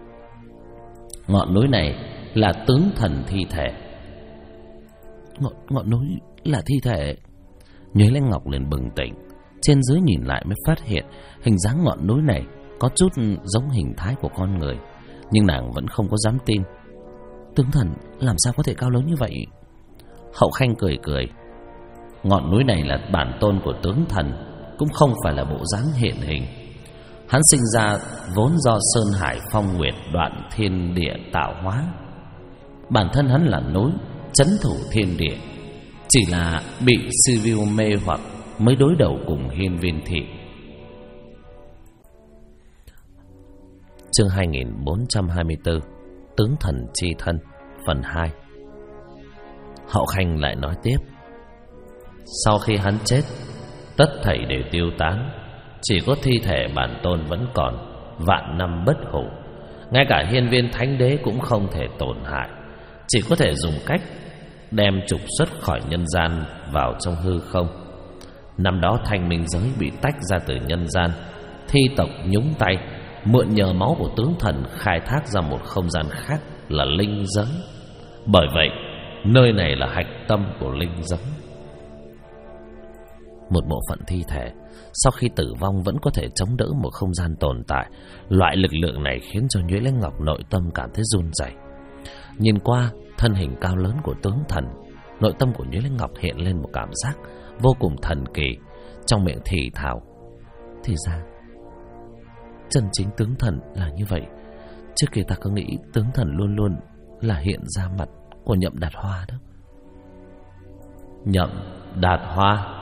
Ngọn núi này là tướng thần thi thể. Ngọn núi là thi thể? Nhuế Lãnh Ngọc liền bừng tỉnh, trên dưới nhìn lại mới phát hiện hình dáng ngọn núi này có chút giống hình thái của con người, nhưng nàng vẫn không có dám tin. Tướng thần làm sao có thể cao lớn như vậy? Hậu Khanh cười cười. Ngọn núi này là bản tôn của tướng thần, cũng không phải là bộ dáng hiện hình. Hắn sinh ra vốn do Sơn Hải Phong Nguyệt đoạn thiên địa tạo hóa. Bản thân hắn là núi, trấn thủ thiên địa, chỉ là bị Sivu mê hoặc mới đối đầu cùng Hiên Viên Thị. Chương 2424, Tướng thần chi thân, phần 2. Hậu Khanh lại nói tiếp. Sau khi hắn chết, tất thảy đều tiêu tán, chỉ có thi thể bản tôn vẫn còn, vạn năm bất hủ. Ngay cả Hiên Viên Thánh Đế cũng không thể tổn hại, chỉ có thể dùng cách đem trục xuất khỏi nhân gian vào trong hư không. Năm đó Thanh Minh giới bị tách ra từ nhân gian, thi tộc nhúng tay, mượn nhờ máu của tướng thần khai thác ra một không gian khác là linh giới. Bởi vậy nơi này là hạch tâm của linh giới. Một bộ phận thi thể sau khi tử vong vẫn có thể chống đỡ một không gian tồn tại. Loại lực lượng này khiến cho Nhuế Lãnh Ngọc nội tâm cảm thấy run rẩy. Nhìn qua thân hình cao lớn của tướng thần, nội tâm của Nhuế Lãnh Ngọc hiện lên một cảm giác vô cùng thần kỳ, trong miệng thì thào: thì ra chân chính tướng thần là như vậy. Trước kia ta cứ nghĩ tướng thần luôn luôn là hiện ra mặt của Nhậm Đạt Hoa đó. Nhậm Đạt Hoa?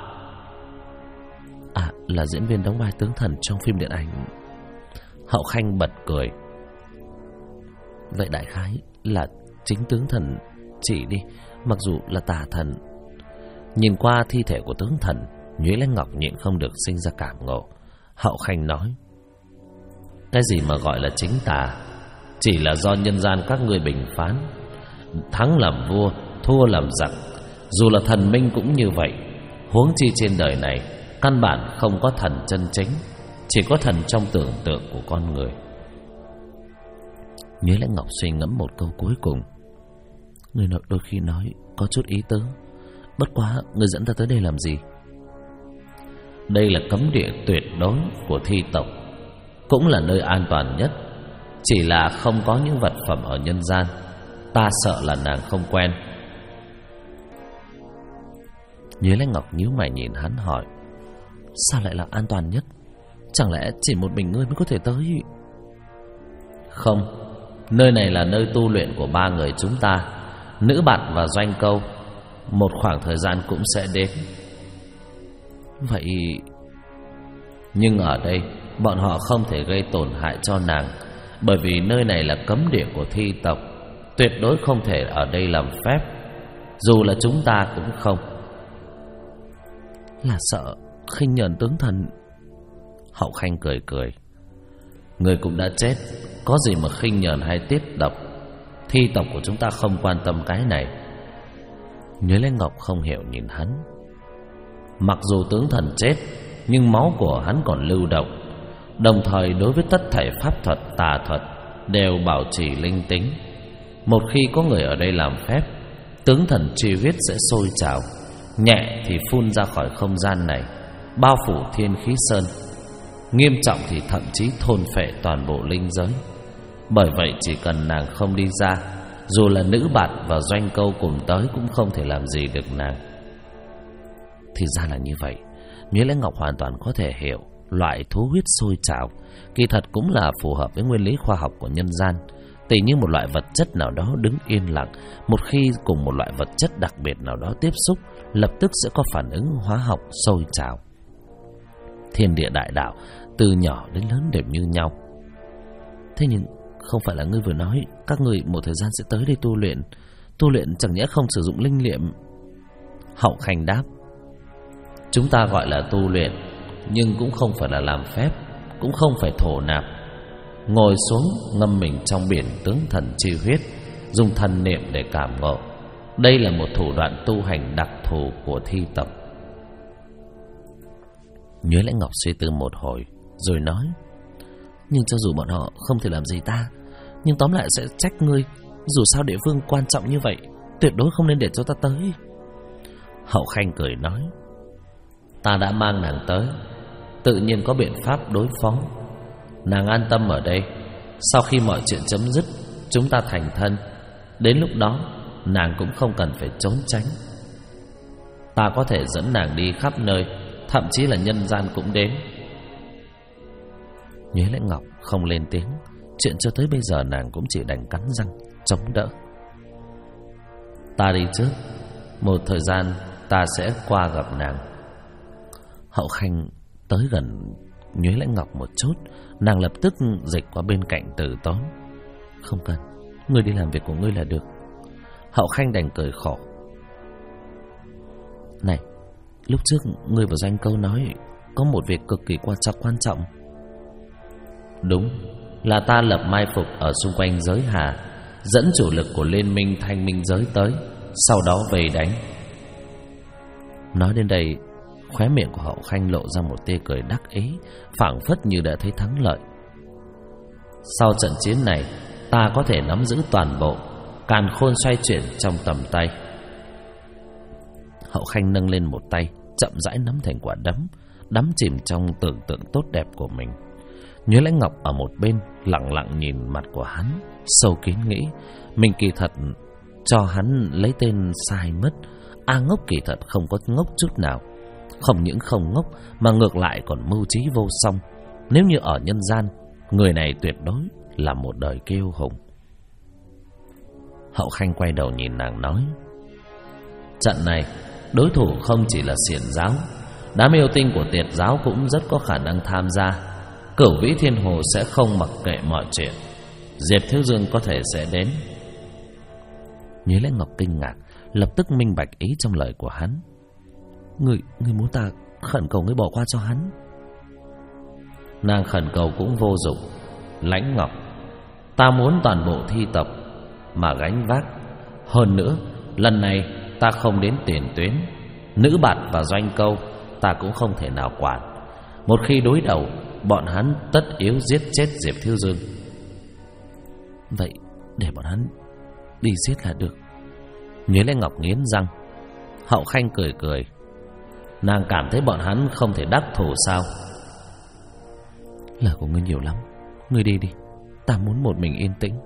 À, là diễn viên đóng vai tướng thần trong phim điện ảnh. Hậu Khanh bật cười. Vậy đại khái là chính tướng thần chỉ đi, mặc dù là tà thần. Nhìn qua thi thể của tướng thần, Nhuế Lãnh Ngọc nhịn không được sinh ra cảm ngộ. Hậu Khanh nói: cái gì mà gọi là chính tà, chỉ là do nhân gian các ngươi bình phán. Thắng làm vua, thua làm giặc. Dù là thần minh cũng như vậy. Huống chi trên đời này căn bản không có thần chân chính, chỉ có thần trong tưởng tượng của con người. Nhuế Lãnh Ngọc suy ngẫm một câu cuối cùng. Người đôi khi nói có chút ý tứ. Bất quá người dẫn ta tới đây làm gì? Đây là cấm địa tuyệt đối của thi tộc, cũng là nơi an toàn nhất. Chỉ là không có những vật phẩm ở nhân gian. Ta sợ là nàng không quen. Nhuế Lãnh Ngọc nhíu mày nhìn hắn hỏi: sao lại là an toàn nhất? Chẳng lẽ chỉ một mình ngươi mới có thể tới? Không, nơi này là nơi tu luyện của ba người chúng ta, Nữ Bạt và Doanh Câu. Một khoảng thời gian cũng sẽ đến. Vậy nhưng ở đây bọn họ không thể gây tổn hại cho nàng, bởi vì nơi này là cấm địa của thi tộc, tuyệt đối không thể ở đây làm phép. Dù là chúng ta cũng không. Là sợ khinh nhờn tướng thần. Hậu Khanh cười cười: người cũng đã chết, có gì mà khinh nhờn hay tiết độc. Thi tộc của chúng ta không quan tâm cái này. Nhuế Lãnh Ngọc không hiểu nhìn hắn. Mặc dù tướng thần chết, nhưng máu của hắn còn lưu động, đồng thời đối với tất thảy pháp thuật, tà thuật đều bảo trì linh tính. Một khi có người ở đây làm phép, tướng thần truy huyết sẽ sôi trào, nhẹ thì phun ra khỏi không gian này, bao phủ thiên khí sơn, nghiêm trọng thì thậm chí thôn phệ toàn bộ linh giới. Bởi vậy chỉ cần nàng không đi ra, dù là Nữ Bạt và Doanh Câu cùng tới cũng không thể làm gì được nàng. Thì ra là như vậy. Nhuế Lãnh Ngọc hoàn toàn có thể hiểu loại thú huyết sôi trào kỳ thật cũng là phù hợp với nguyên lý khoa học của nhân gian. Tỉ như một loại vật chất nào đó đứng yên lặng, một khi cùng một loại vật chất đặc biệt nào đó tiếp xúc, lập tức sẽ có phản ứng hóa học sôi trào. Thiên địa đại đạo từ nhỏ đến lớn đều như nhau. Thế nhưng không phải là ngươi vừa nói các ngươi một thời gian sẽ tới đây tu luyện? Tu luyện chẳng nhẽ không sử dụng linh niệm? Hậu Khanh đáp: chúng ta gọi là tu luyện, nhưng cũng không phải là làm phép, cũng không phải thổ nạp. Ngồi xuống ngâm mình trong biển tướng thần chi huyết, dùng thần niệm để cảm ngộ. Đây là một thủ đoạn tu hành đặc thù của thi tộc. Nhuế Lãnh Ngọc suy tư một hồi rồi nói: nhưng cho dù bọn họ không thể làm gì ta, nhưng tóm lại sẽ trách ngươi. Dù sao địa phương quan trọng như vậy, tuyệt đối không nên để cho ta tới. Hậu Khanh cười nói: ta đã mang nàng tới, tự nhiên có biện pháp đối phó. Nàng an tâm ở đây. Sau khi mọi chuyện chấm dứt, chúng ta thành thân. Đến lúc đó nàng cũng không cần phải trốn tránh. Ta có thể dẫn nàng đi khắp nơi, thậm chí là nhân gian cũng đến. Nhuế Lãnh Ngọc không lên tiếng. Chuyện cho tới bây giờ nàng cũng chỉ đành cắn răng chống đỡ. Ta đi trước, một thời gian ta sẽ qua gặp nàng. Hậu Khanh tới gần Nhuế Lãnh Ngọc một chút, nàng lập tức dịch qua bên cạnh Từ Tốn. Không cần, ngươi đi làm việc của ngươi là được. Hậu Khanh đành cười khổ. Này, lúc trước ngươi và Doanh Câu nói có một việc cực kỳ quan trọng. Đúng, là ta lập mai phục ở xung quanh giới hà, dẫn chủ lực của liên minh thanh minh giới tới, sau đó vây đánh. Nói đến đây, khóe miệng của Hậu Khanh lộ ra một tia cười đắc ý, phảng phất như đã thấy thắng lợi. Sau trận chiến này, ta có thể nắm giữ toàn bộ, càn khôn xoay chuyển trong tầm tay. Hậu Khanh nâng lên một tay, chậm rãi nắm thành quả đấm, đắm chìm trong tưởng tượng tốt đẹp của mình. Nhuế Lãnh Ngọc ở một bên lặng lặng nhìn mặt của hắn, sâu kín nghĩ mình kỳ thật cho hắn lấy tên sai mất. A Ngốc kỳ thật không có ngốc chút nào. Không những không ngốc mà ngược lại còn mưu trí vô song. Nếu như ở nhân gian, người này tuyệt đối là một đời kiêu hùng. Hậu Khanh quay đầu nhìn nàng nói: trận này đối thủ không chỉ là Xiển giáo, đám yêu tinh của Tiệt giáo cũng rất có khả năng tham gia. Cửu Vĩ Thiên Hồ sẽ không mặc kệ mọi chuyện. Diệp Thiếu Dương có thể sẽ đến. Nhuế Lãnh Ngọc kinh ngạc, lập tức minh bạch ý trong lời của hắn. Ngươi muốn ta khẩn cầu ngươi bỏ qua cho hắn? Nàng khẩn cầu cũng vô dụng. Lãnh Ngọc, ta muốn toàn bộ thi tộc mà gánh vác. Hơn nữa, lần này ta không đến tiền tuyến. Nữ Bạt và Doanh Câu ta cũng không thể nào quản. Một khi đối đầu, bọn hắn tất yếu giết chết Diệp Thiếu Dương. Vậy để bọn hắn đi giết là được. Nhuế Lãnh Ngọc nghiến răng. Hậu Khanh cười cười. Nàng cảm thấy bọn hắn không thể đắc thủ sao? Lời của ngươi nhiều lắm, ngươi đi đi, ta muốn một mình yên tĩnh.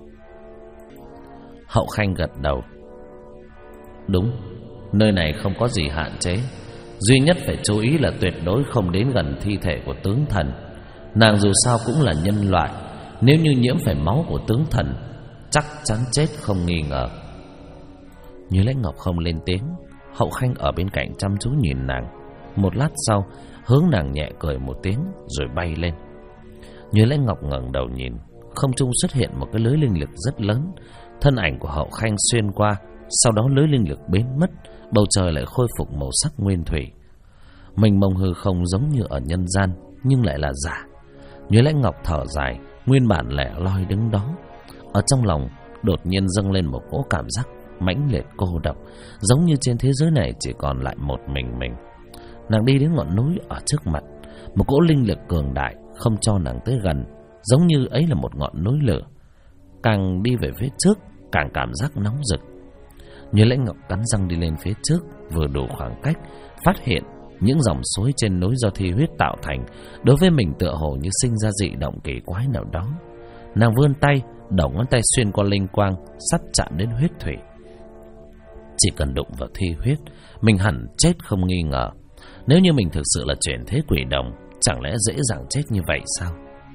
Hậu Khanh gật đầu. Đúng, nơi này không có gì hạn chế, duy nhất phải chú ý là tuyệt đối không đến gần thi thể của tướng thần. Nàng dù sao cũng là nhân loại, nếu như nhiễm phải máu của tướng thần, chắc chắn chết không nghi ngờ. Như Lãnh Ngọc không lên tiếng. Hậu Khanh ở bên cạnh chăm chú nhìn nàng. Một lát sau, hướng nàng nhẹ cười một tiếng rồi bay lên. Như Lãnh Ngọc ngẩng đầu nhìn, không trung xuất hiện một cái lưới linh lực rất lớn. Thân ảnh của Hậu Khanh xuyên qua, sau đó lưới linh lực biến mất, bầu trời lại khôi phục màu sắc nguyên thủy. Mênh mông hư không giống như ở nhân gian, nhưng lại là giả. Như Lãnh Ngọc thở dài, nguyên bản lẻ loi đứng đó. Ở trong lòng đột nhiên dâng lên một cỗ cảm giác mãnh liệt cô độc, giống như trên thế giới này chỉ còn lại một mình. Nàng đi đến ngọn núi ở trước mặt, một cỗ linh lực cường đại không cho nàng tới gần, giống như ấy là một ngọn núi lửa. Càng đi về phía trước, càng cảm giác nóng rực. Như Lãnh Ngọc cắn răng đi lên phía trước, vừa đủ khoảng cách, phát hiện những dòng suối trên núi do thi huyết tạo thành, đối với mình tựa hồ như sinh ra dị động kỳ quái nào đó. Nàng vươn tay, đầu ngón tay xuyên qua linh quang, sắp chạm đến huyết thủy. Chỉ cần đụng vào thi huyết, mình hẳn chết không nghi ngờ. Nếu như mình thực sự là chuyển thế quỷ đồng, chẳng lẽ dễ dàng chết như vậy sao?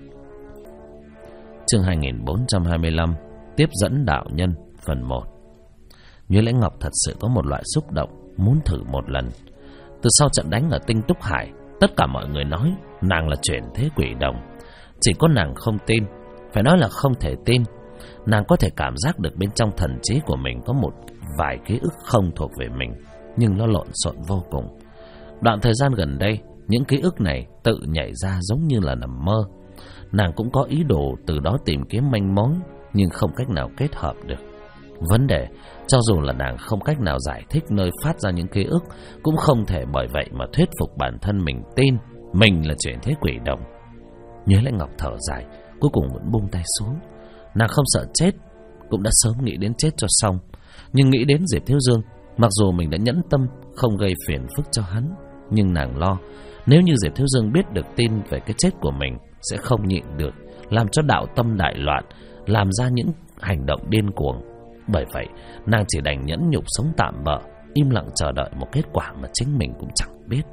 Chương 2425 Tiếp dẫn đạo nhân phần 1. Như Lãnh Ngọc thật sự có một loại xúc động muốn thử một lần. Từ sau trận đánh ở Tinh Túc Hải, tất cả mọi người nói nàng là chuyển thế quỷ đồng. Chỉ có nàng không tin, phải nói là không thể tin. Nàng có thể cảm giác được bên trong thần trí của mình có một vài ký ức không thuộc về mình, nhưng nó lộn xộn vô cùng. Đoạn thời gian gần đây, những ký ức này tự nhảy ra giống như là nằm mơ. Nàng cũng có ý đồ từ đó tìm kiếm manh mối, nhưng không cách nào kết hợp được. Vấn đề, cho dù là nàng không cách nào giải thích nơi phát ra những ký ức, cũng không thể bởi vậy mà thuyết phục bản thân mình tin mình là chuyển thế quỷ đồng. Nhớ Lãnh Ngọc thở dài, cuối cùng vẫn buông tay xuống. Nàng không sợ chết, cũng đã sớm nghĩ đến chết cho xong. Nhưng nghĩ đến Diệp Thiếu Dương, mặc dù mình đã nhẫn tâm không gây phiền phức cho hắn, nhưng nàng lo nếu như Diệp Thiếu Dương biết được tin về cái chết của mình, sẽ không nhịn được, làm cho đạo tâm đại loạn, làm ra những hành động điên cuồng. Bởi vậy, nàng chỉ đành nhẫn nhục sống tạm bợ, im lặng chờ đợi một kết quả mà chính mình cũng chẳng biết.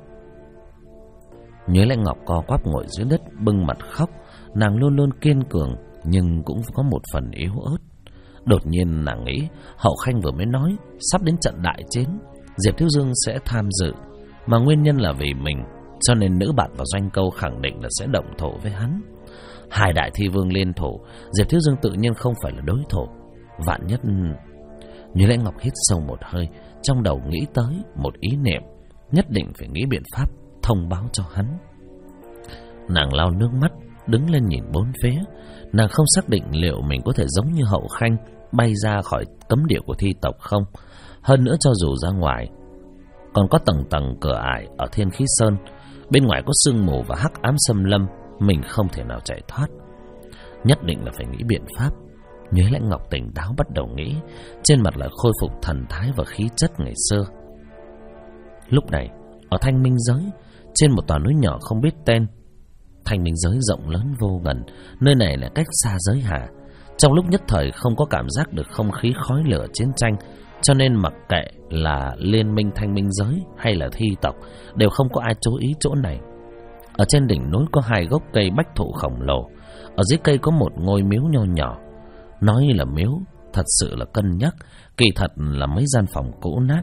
Nhớ Lãnh Ngọc co quắp ngồi dưới đất, bưng mặt khóc. Nàng luôn luôn kiên cường, nhưng cũng có một phần yếu ớt. Đột nhiên nàng nghĩ, Hậu Khanh vừa mới nói sắp đến trận đại chiến, Diệp Thiếu Dương sẽ tham dự, mà nguyên nhân là vì mình, cho nên Nữ Bạt và Doanh Câu khẳng định là sẽ động thủ với hắn. Hai đại thi vương liên thủ, Diệp Thiếu Dương tự nhiên không phải là đối thủ. Vạn nhất... Như Lãnh Ngọc hít sâu một hơi, trong đầu nghĩ tới một ý niệm, nhất định phải nghĩ biện pháp thông báo cho hắn. Nàng lau nước mắt, đứng lên nhìn bốn phía. Nàng không xác định liệu mình có thể giống như Hậu Khanh bay ra khỏi cấm địa của thi tộc không. Hơn nữa, cho dù ra ngoài còn có tầng tầng cửa ải ở Thiên Khí Sơn, bên ngoài có sương mù và hắc ám xâm lâm, mình không thể nào chạy thoát. Nhất định là phải nghĩ biện pháp. Nhớ Lãnh Ngọc tỉnh táo bắt đầu nghĩ, trên mặt lại khôi phục thần thái và khí chất ngày xưa. Lúc này, ở Thanh Minh Giới, trên một tòa núi nhỏ không biết tên. Thanh Minh Giới rộng lớn vô ngần, nơi này là cách xa giới hạ. Trong lúc nhất thời không có cảm giác được không khí khói lửa chiến tranh, cho nên mặc kệ là liên minh Thanh Minh Giới hay là thi tộc, đều không có ai chú ý chỗ này. Ở trên đỉnh núi có hai gốc cây bách thụ khổng lồ, ở dưới cây có một ngôi miếu nho nhỏ. Nói là miếu, thật sự là cân nhắc, kỳ thật là mấy gian phòng cũ nát.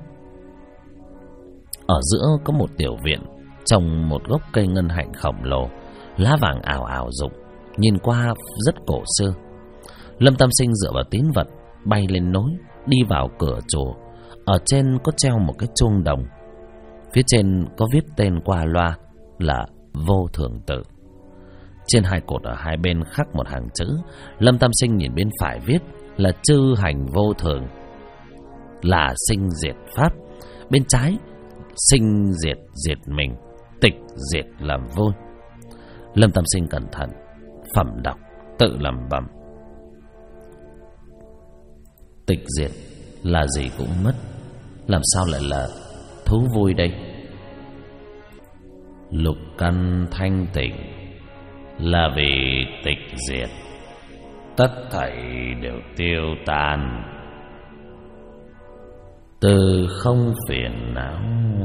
Ở giữa có một tiểu viện, trồng một gốc cây ngân hạnh khổng lồ, lá vàng ào ào rụng, nhìn qua rất cổ xưa. Lâm Tam Sinh dựa vào tín vật, bay lên núi, đi vào cửa chùa. Ở trên có treo một cái chuông đồng, phía trên có viết tên qua loa là Vô Thường Tử. Trên hai cột ở hai bên khắc một hàng chữ. Lâm Tam Sinh nhìn bên phải viết là chư hành vô thường, là sinh diệt pháp. Bên trái sinh diệt diệt mình, tịch diệt làm vôi. Lâm Tam Sinh cẩn thận phẩm đọc, tự lẩm bẩm: tịch diệt là gì cũng mất, làm sao lại là thú vui đây? Lục căn thanh tịnh là vì tịch diệt, tất thảy đều tiêu tan, từ không phiền não.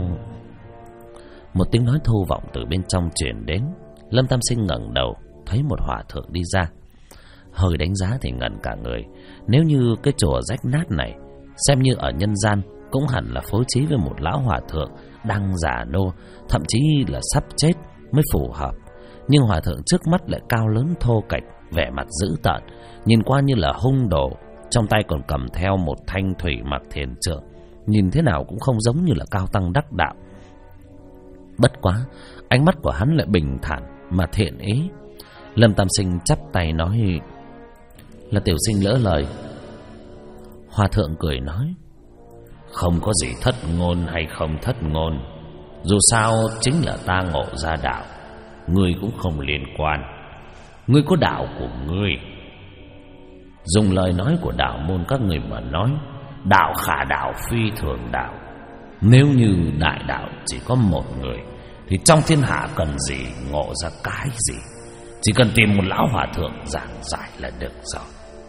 Một tiếng nói thô vọng từ bên trong truyền đến. Lâm Tam Sinh ngẩng đầu, thấy một hòa thượng đi ra. Hơi đánh giá thì ngẩn cả người. Nếu như cái chùa rách nát này xem như ở nhân gian, cũng hẳn là phối trí với một lão hòa thượng đang già nô, thậm chí là sắp chết mới phù hợp. Nhưng hòa thượng trước mắt lại cao lớn thô kệch, vẻ mặt dữ tợn, nhìn qua như là hung đồ, trong tay còn cầm theo một thanh thủy mặc thiền trượng, nhìn thế nào cũng không giống như là cao tăng đắc đạo. Bất quá, ánh mắt của hắn lại bình thản mà thiện ý. Lâm Tam Sinh chắp tay nói: là tiểu sinh lỡ lời. Hòa thượng cười nói: không có gì thất ngôn hay không thất ngôn, dù sao chính là ta ngộ ra đạo, ngươi cũng không liên quan. Ngươi có đạo của ngươi. Dùng lời nói của đạo môn các người mà nói, đạo khả đạo phi thường đạo. Nếu như đại đạo chỉ có một người, thì trong thiên hạ cần gì ngộ ra cái gì, chỉ cần tìm một lão hòa thượng giảng giải là được rồi.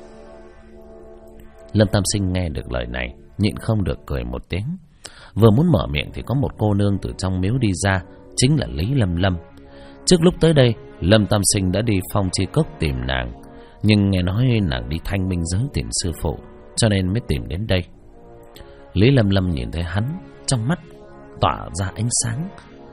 Lâm Tam Sinh nghe được lời này, nhịn không được cười một tiếng. Vừa muốn mở miệng thì có một cô nương từ trong miếu đi ra, chính là Lý Lâm Lâm. Trước lúc tới đây, Lâm Tam Sinh đã đi Phong Chi Cốc tìm nàng, nhưng nghe nói nàng đi Thanh Minh Giới tìm sư phụ, cho nên mới tìm đến đây. Lý Lâm Lâm nhìn thấy hắn, trong mắt tỏa ra ánh sáng.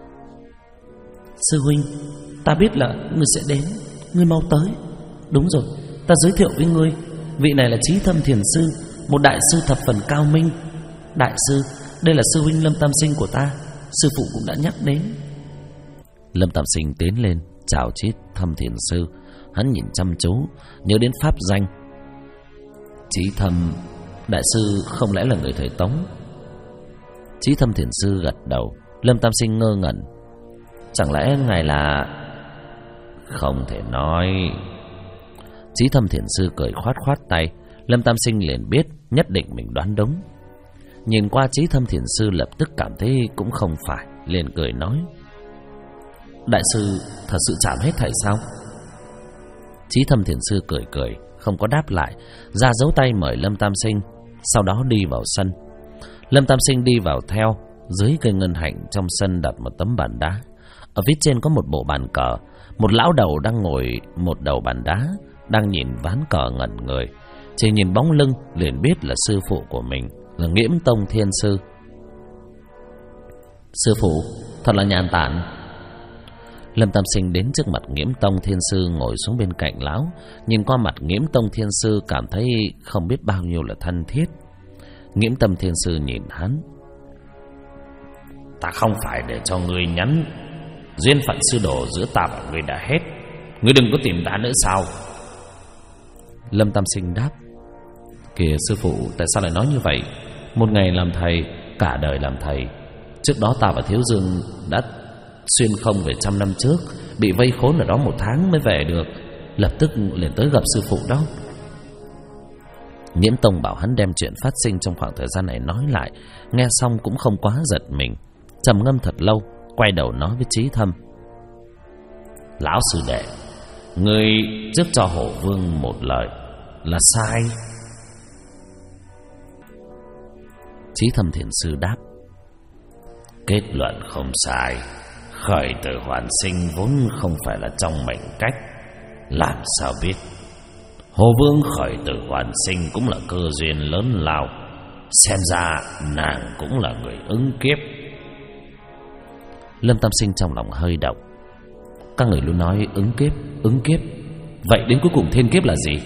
Sư huynh, ta biết là ngươi sẽ đến, ngươi mau tới. Đúng rồi, ta giới thiệu với ngươi, vị này là Chí Thâm Thiền Sư, một đại sư thập phần cao minh. Đại sư, đây là sư huynh Lâm Tam Sinh của ta, sư phụ cũng đã nhắc đến. Lâm Tam Sinh tiến lên chào Chí Thâm Thiền Sư. Hắn nhìn chăm chú, nhớ đến pháp danh. Chí Thâm đại sư không lẽ là người thời Tống? Chí Thâm Thiền Sư gật đầu. Lâm Tam Sinh ngơ ngẩn. Chẳng lẽ ngài là... Không thể nói. Chí Thâm Thiền Sư cười khoát khoát tay. Lâm Tam Sinh liền biết nhất định mình đoán đúng. Nhìn qua Chí Thâm Thiền Sư lập tức cảm thấy cũng không phải, liền cười nói: đại sư thật sự chạm hết thảy sao? Chí Thâm Thiền Sư cười cười, không có đáp lại, ra dấu tay mời Lâm Tam Sinh, sau đó đi vào sân. Lâm Tam Sinh đi vào theo. Dưới cây ngân hạnh trong sân đặt một tấm bàn đá, ở phía trên có một bộ bàn cờ. Một lão đầu đang ngồi một đầu bàn đá, đang nhìn ván cờ ngẩn người. Chỉ nhìn bóng lưng liền biết là sư phụ của mình, là Nghiễm Tông Thiên Sư. Sư phụ thật là nhàn tản. Lâm Tam Sinh đến trước mặt Nghiễm Tông Thiên Sư, ngồi xuống bên cạnh lão, nhìn qua mặt Nghiễm Tông Thiên Sư cảm thấy không biết bao nhiêu là thân thiết. Nghiễm Tông Thiên Sư nhìn hắn: ta không phải để cho ngươi nhắn, duyên phận sư đồ giữa ta và ngươi đã hết, ngươi đừng có tìm ta nữa sao? Lâm Tam Sinh đáp: kìa sư phụ, tại sao lại nói như vậy? Một ngày làm thầy, cả đời làm thầy. Trước đó ta và Thiếu Dương đã xuyên không về 100 năm trước, bị vây khốn ở đó 1 tháng mới về được, lập tức liền tới gặp sư phụ đó. Nghiễm Tông bảo hắn đem chuyện phát sinh trong khoảng thời gian này nói lại. Nghe xong cũng không quá giật mình, trầm ngâm thật lâu, quay đầu nói với Chí Thâm: lão sư đệ, ngươi trước cho Hổ Vương một lời là sai. Chí Thâm Thiền Sư đáp: kết luận không sai. Khởi tử hoàn sinh vốn không phải là trong mệnh cách, làm sao biết? Hồ Vương khởi tử hoàn sinh cũng là cơ duyên lớn lao, xem ra nàng cũng là người ứng kiếp. Lâm Tam Sinh trong lòng hơi động. Các người luôn nói ứng kiếp, vậy đến cuối cùng thiên kiếp là gì?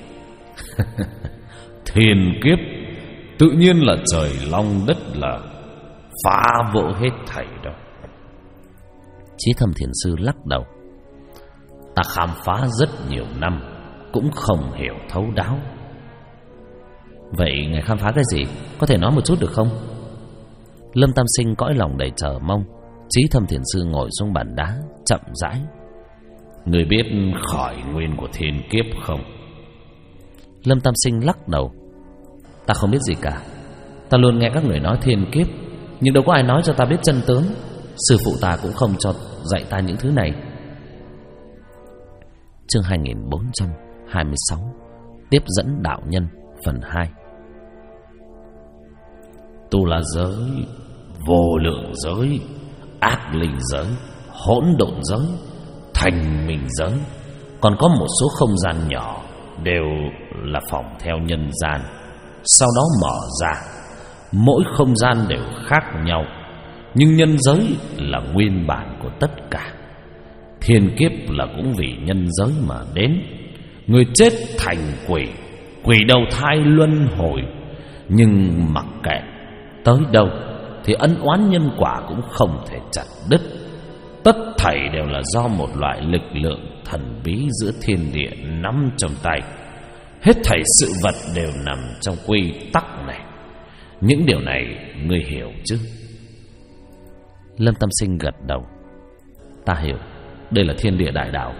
Thiên kiếp tự nhiên là trời long đất lở, phá vỡ hết thảy đâu. Chí Thâm Thiền Sư lắc đầu: Ta khám phá rất nhiều năm cũng không hiểu thấu đáo. Vậy ngài khám phá cái gì? Có thể nói một chút được không? Lâm Tam Sinh cõi lòng đầy chờ mong. Chí Thâm Thiền Sư ngồi xuống bàn đá, chậm rãi. Người biết khởi nguyên của thiên kiếp không? Lâm Tam Sinh lắc đầu. Ta không biết gì cả. Ta luôn nghe các người nói thiên kiếp, nhưng đâu có ai nói cho ta biết chân tướng. Sư phụ ta cũng không cho dạy ta những thứ này. Chương 2426 Tiếp dẫn đạo nhân phần 2. Tu La giới, vô lượng giới, ác linh giới, hỗn độn giới, thành minh giới, còn có một số không gian nhỏ đều là phỏng theo nhân gian, sau đó mở ra. Mỗi không gian đều khác nhau, nhưng nhân giới là nguyên bản của tất cả. Thiên kiếp là cũng vì nhân giới mà đến. Người chết thành quỷ, quỷ đầu thai luân hồi. Nhưng mặc kệ tới đâu thì ân oán nhân quả cũng không thể chặt đứt. Tất thảy đều là do một loại lực lượng thần bí giữa thiên địa nắm trong tay. Hết thảy sự vật đều nằm trong quy tắc này. Những điều này ngươi hiểu chứ? Lâm Tam Sinh gật đầu. Ta hiểu, đây là thiên địa đại đạo.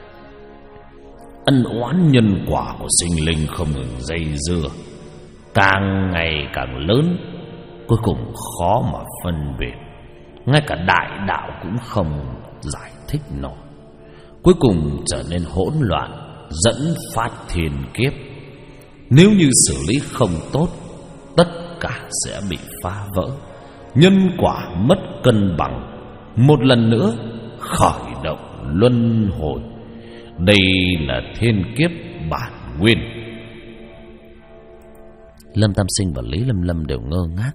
Ân oán nhân quả của sinh linh không ngừng dây dưa, càng ngày càng lớn, cuối cùng khó mà phân biệt. Ngay cả đại đạo cũng không giải thích nổi, cuối cùng trở nên hỗn loạn, dẫn phát thiên kiếp. Nếu như xử lý không tốt, tất cả sẽ bị phá vỡ, nhân quả mất cân bằng, một lần nữa khởi động luân hồi. Đây là thiên kiếp bản nguyên. Lâm Tam Sinh và Lý Lâm Lâm đều ngơ ngác.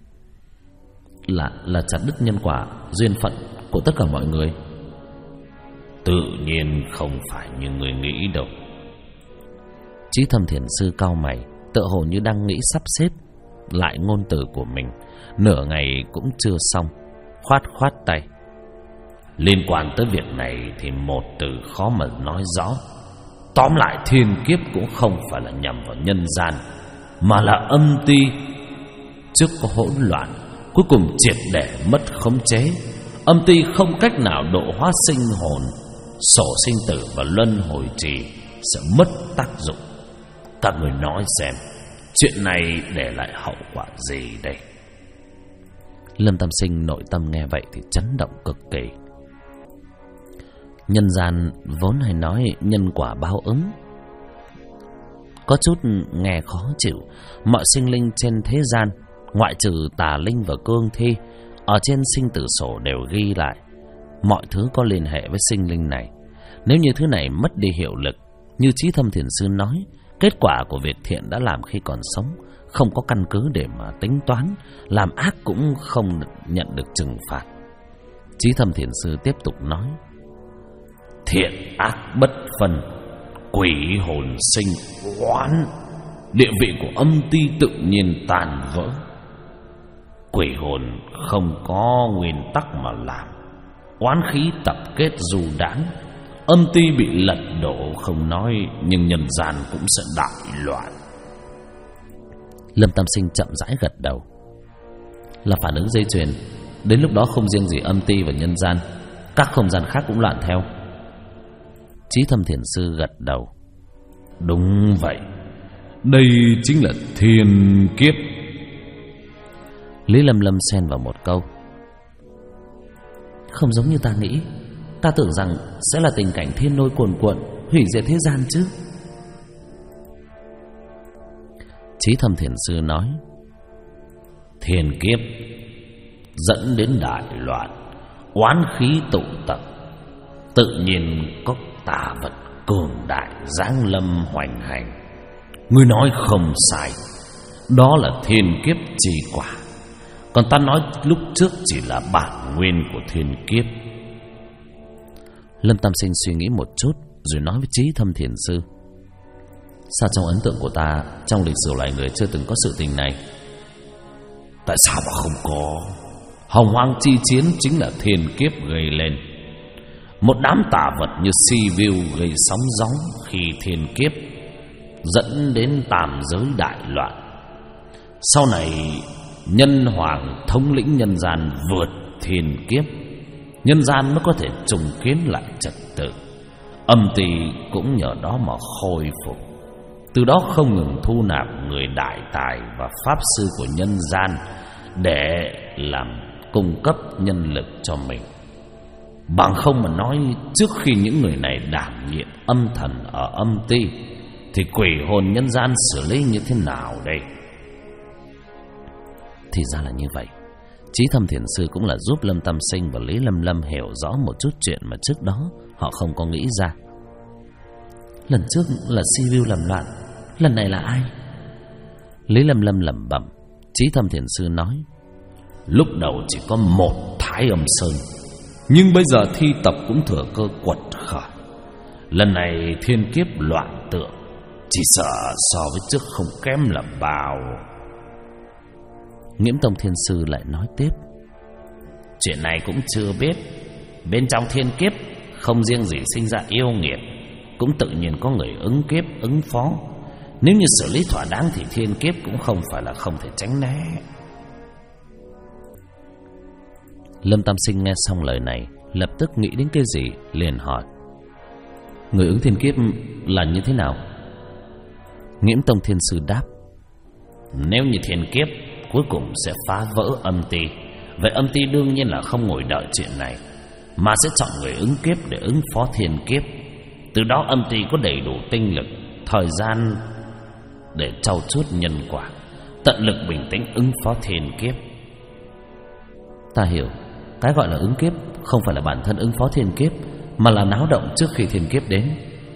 Là chặt đứt nhân quả, duyên phận của tất cả mọi người. Tự nhiên không phải như người nghĩ đâu. Chí Thâm Thiền Sư cau mày, tựa hồ như đang nghĩ sắp xếp lại ngôn từ của mình. Nửa ngày cũng chưa xong, khoát khoát tay. Liên quan tới việc này thì một từ khó mà nói rõ. Tóm lại, thiên kiếp cũng không phải là nhằm vào nhân gian, mà là âm ti. Trước có hỗn loạn, cuối cùng triệt để mất khống chế. Âm ti không cách nào độ hóa sinh hồn, sổ sinh tử và luân hồi trì sẽ mất tác dụng. Các người nói xem, chuyện này để lại hậu quả gì đây? Lâm Tam Sinh nội tâm nghe vậy thì chấn động cực kỳ. Nhân gian vốn hay nói nhân quả báo ứng, có chút nghe khó chịu. Mọi sinh linh trên thế gian, ngoại trừ tà linh và cương thi, ở trên sinh tử sổ đều ghi lại mọi thứ có liên hệ với sinh linh này. Nếu như thứ này mất đi hiệu lực, như Chí Thâm Thiền Sư nói, kết quả của việc thiện đã làm khi còn sống không có căn cứ để mà tính toán, làm ác cũng không nhận được trừng phạt. Chí Thâm Thiền Sư tiếp tục nói: thiện ác bất phân, quỷ hồn sinh oán, địa vị của âm ti tự nhiên tàn vỡ. Quỷ hồn không có nguyên tắc mà làm, oán khí tập kết dù đáng. Âm ti bị lật đổ không nói, nhưng nhân gian cũng sẽ đại loạn. Lâm Tam Sinh chậm rãi gật đầu. Là phản ứng dây chuyền. Đến lúc đó không riêng gì âm ti và nhân gian, các không gian khác cũng loạn theo. Chí Thâm Thiền Sư gật đầu. Đúng vậy, đây chính là thiên kiếp. Lý Lâm Lâm xen vào một câu: không giống như ta nghĩ. Ta tưởng rằng sẽ là tình cảnh thiên lôi cuồn cuộn, hủy diệt thế gian chứ. Chí Thâm Thiền Sư nói: thiên kiếp dẫn đến đại loạn, oán khí tụ tập, tự nhiên có tà vật cường đại giáng lâm hoành hành. Ngươi nói không sai, đó là thiên kiếp chi quả. Còn ta nói lúc trước chỉ là bản nguyên của thiên kiếp. Lâm Tam Sinh suy nghĩ một chút rồi nói với Chí Thâm Thiền Sư: sao trong ấn tượng của ta, trong lịch sử loài người chưa từng có sự tình này? Tại sao mà không có? Hồng hoang chi chiến chính là thiên kiếp gây lên. một đám tà vật như si viu gây sóng gió khi thiên kiếp, dẫn đến tam giới đại loạn. Sau này nhân hoàng thống lĩnh nhân gian vượt thiên kiếp, nhân gian mới có thể trùng kiến lại trật tự. Âm ty cũng nhờ đó mà khôi phục, từ đó không ngừng thu nạp người đại tài và pháp sư của nhân gian để làm cung cấp nhân lực cho mình. Bằng không mà nói, trước khi những người này đảm nhiệm âm thần ở âm ty thì quỷ hồn nhân gian xử lý như thế nào đây? Thì ra là như vậy. Chí Thâm Thiền Sư cũng là giúp Lâm Tam Sinh và Lý Lâm Lâm hiểu rõ một chút chuyện mà trước đó họ không có nghĩ ra. Lần trước là si viu làm loạn, lần này là ai? Lý Lâm Lâm lẩm bẩm. Chí Thâm Thiền Sư nói: lúc đầu chỉ có một Thái Âm Sơn, nhưng bây giờ thi tập cũng thừa cơ quật khởi. Lần này thiên kiếp loạn tượng, chỉ sợ so với trước không kém là bao. Nghiễm Tông Thiên Sư lại nói tiếp: chuyện này cũng chưa biết. Bên trong thiên kiếp không riêng gì sinh ra yêu nghiệt, cũng tự nhiên có người ứng kiếp ứng phó. Nếu như xử lý thỏa đáng thì thiên kiếp cũng không phải là không thể tránh né. Lâm Tam Sinh nghe xong lời này, lập tức nghĩ đến cái gì, liền hỏi: người ứng thiên kiếp là như thế nào? Nghiễm Tông Thiên Sư đáp: nếu như thiên kiếp cuối cùng sẽ phá vỡ âm ty, vậy âm ty đương nhiên là không ngồi đợi chuyện này, mà sẽ chọn người ứng kiếp để ứng phó thiên kiếp. Từ đó âm ty có đầy đủ tinh lực, thời gian để trau chuốt nhân quả, tận lực bình tĩnh ứng phó thiên kiếp. Ta hiểu, cái gọi là ứng kiếp không phải là bản thân ứng phó thiên kiếp, mà là náo động trước khi thiên kiếp đến.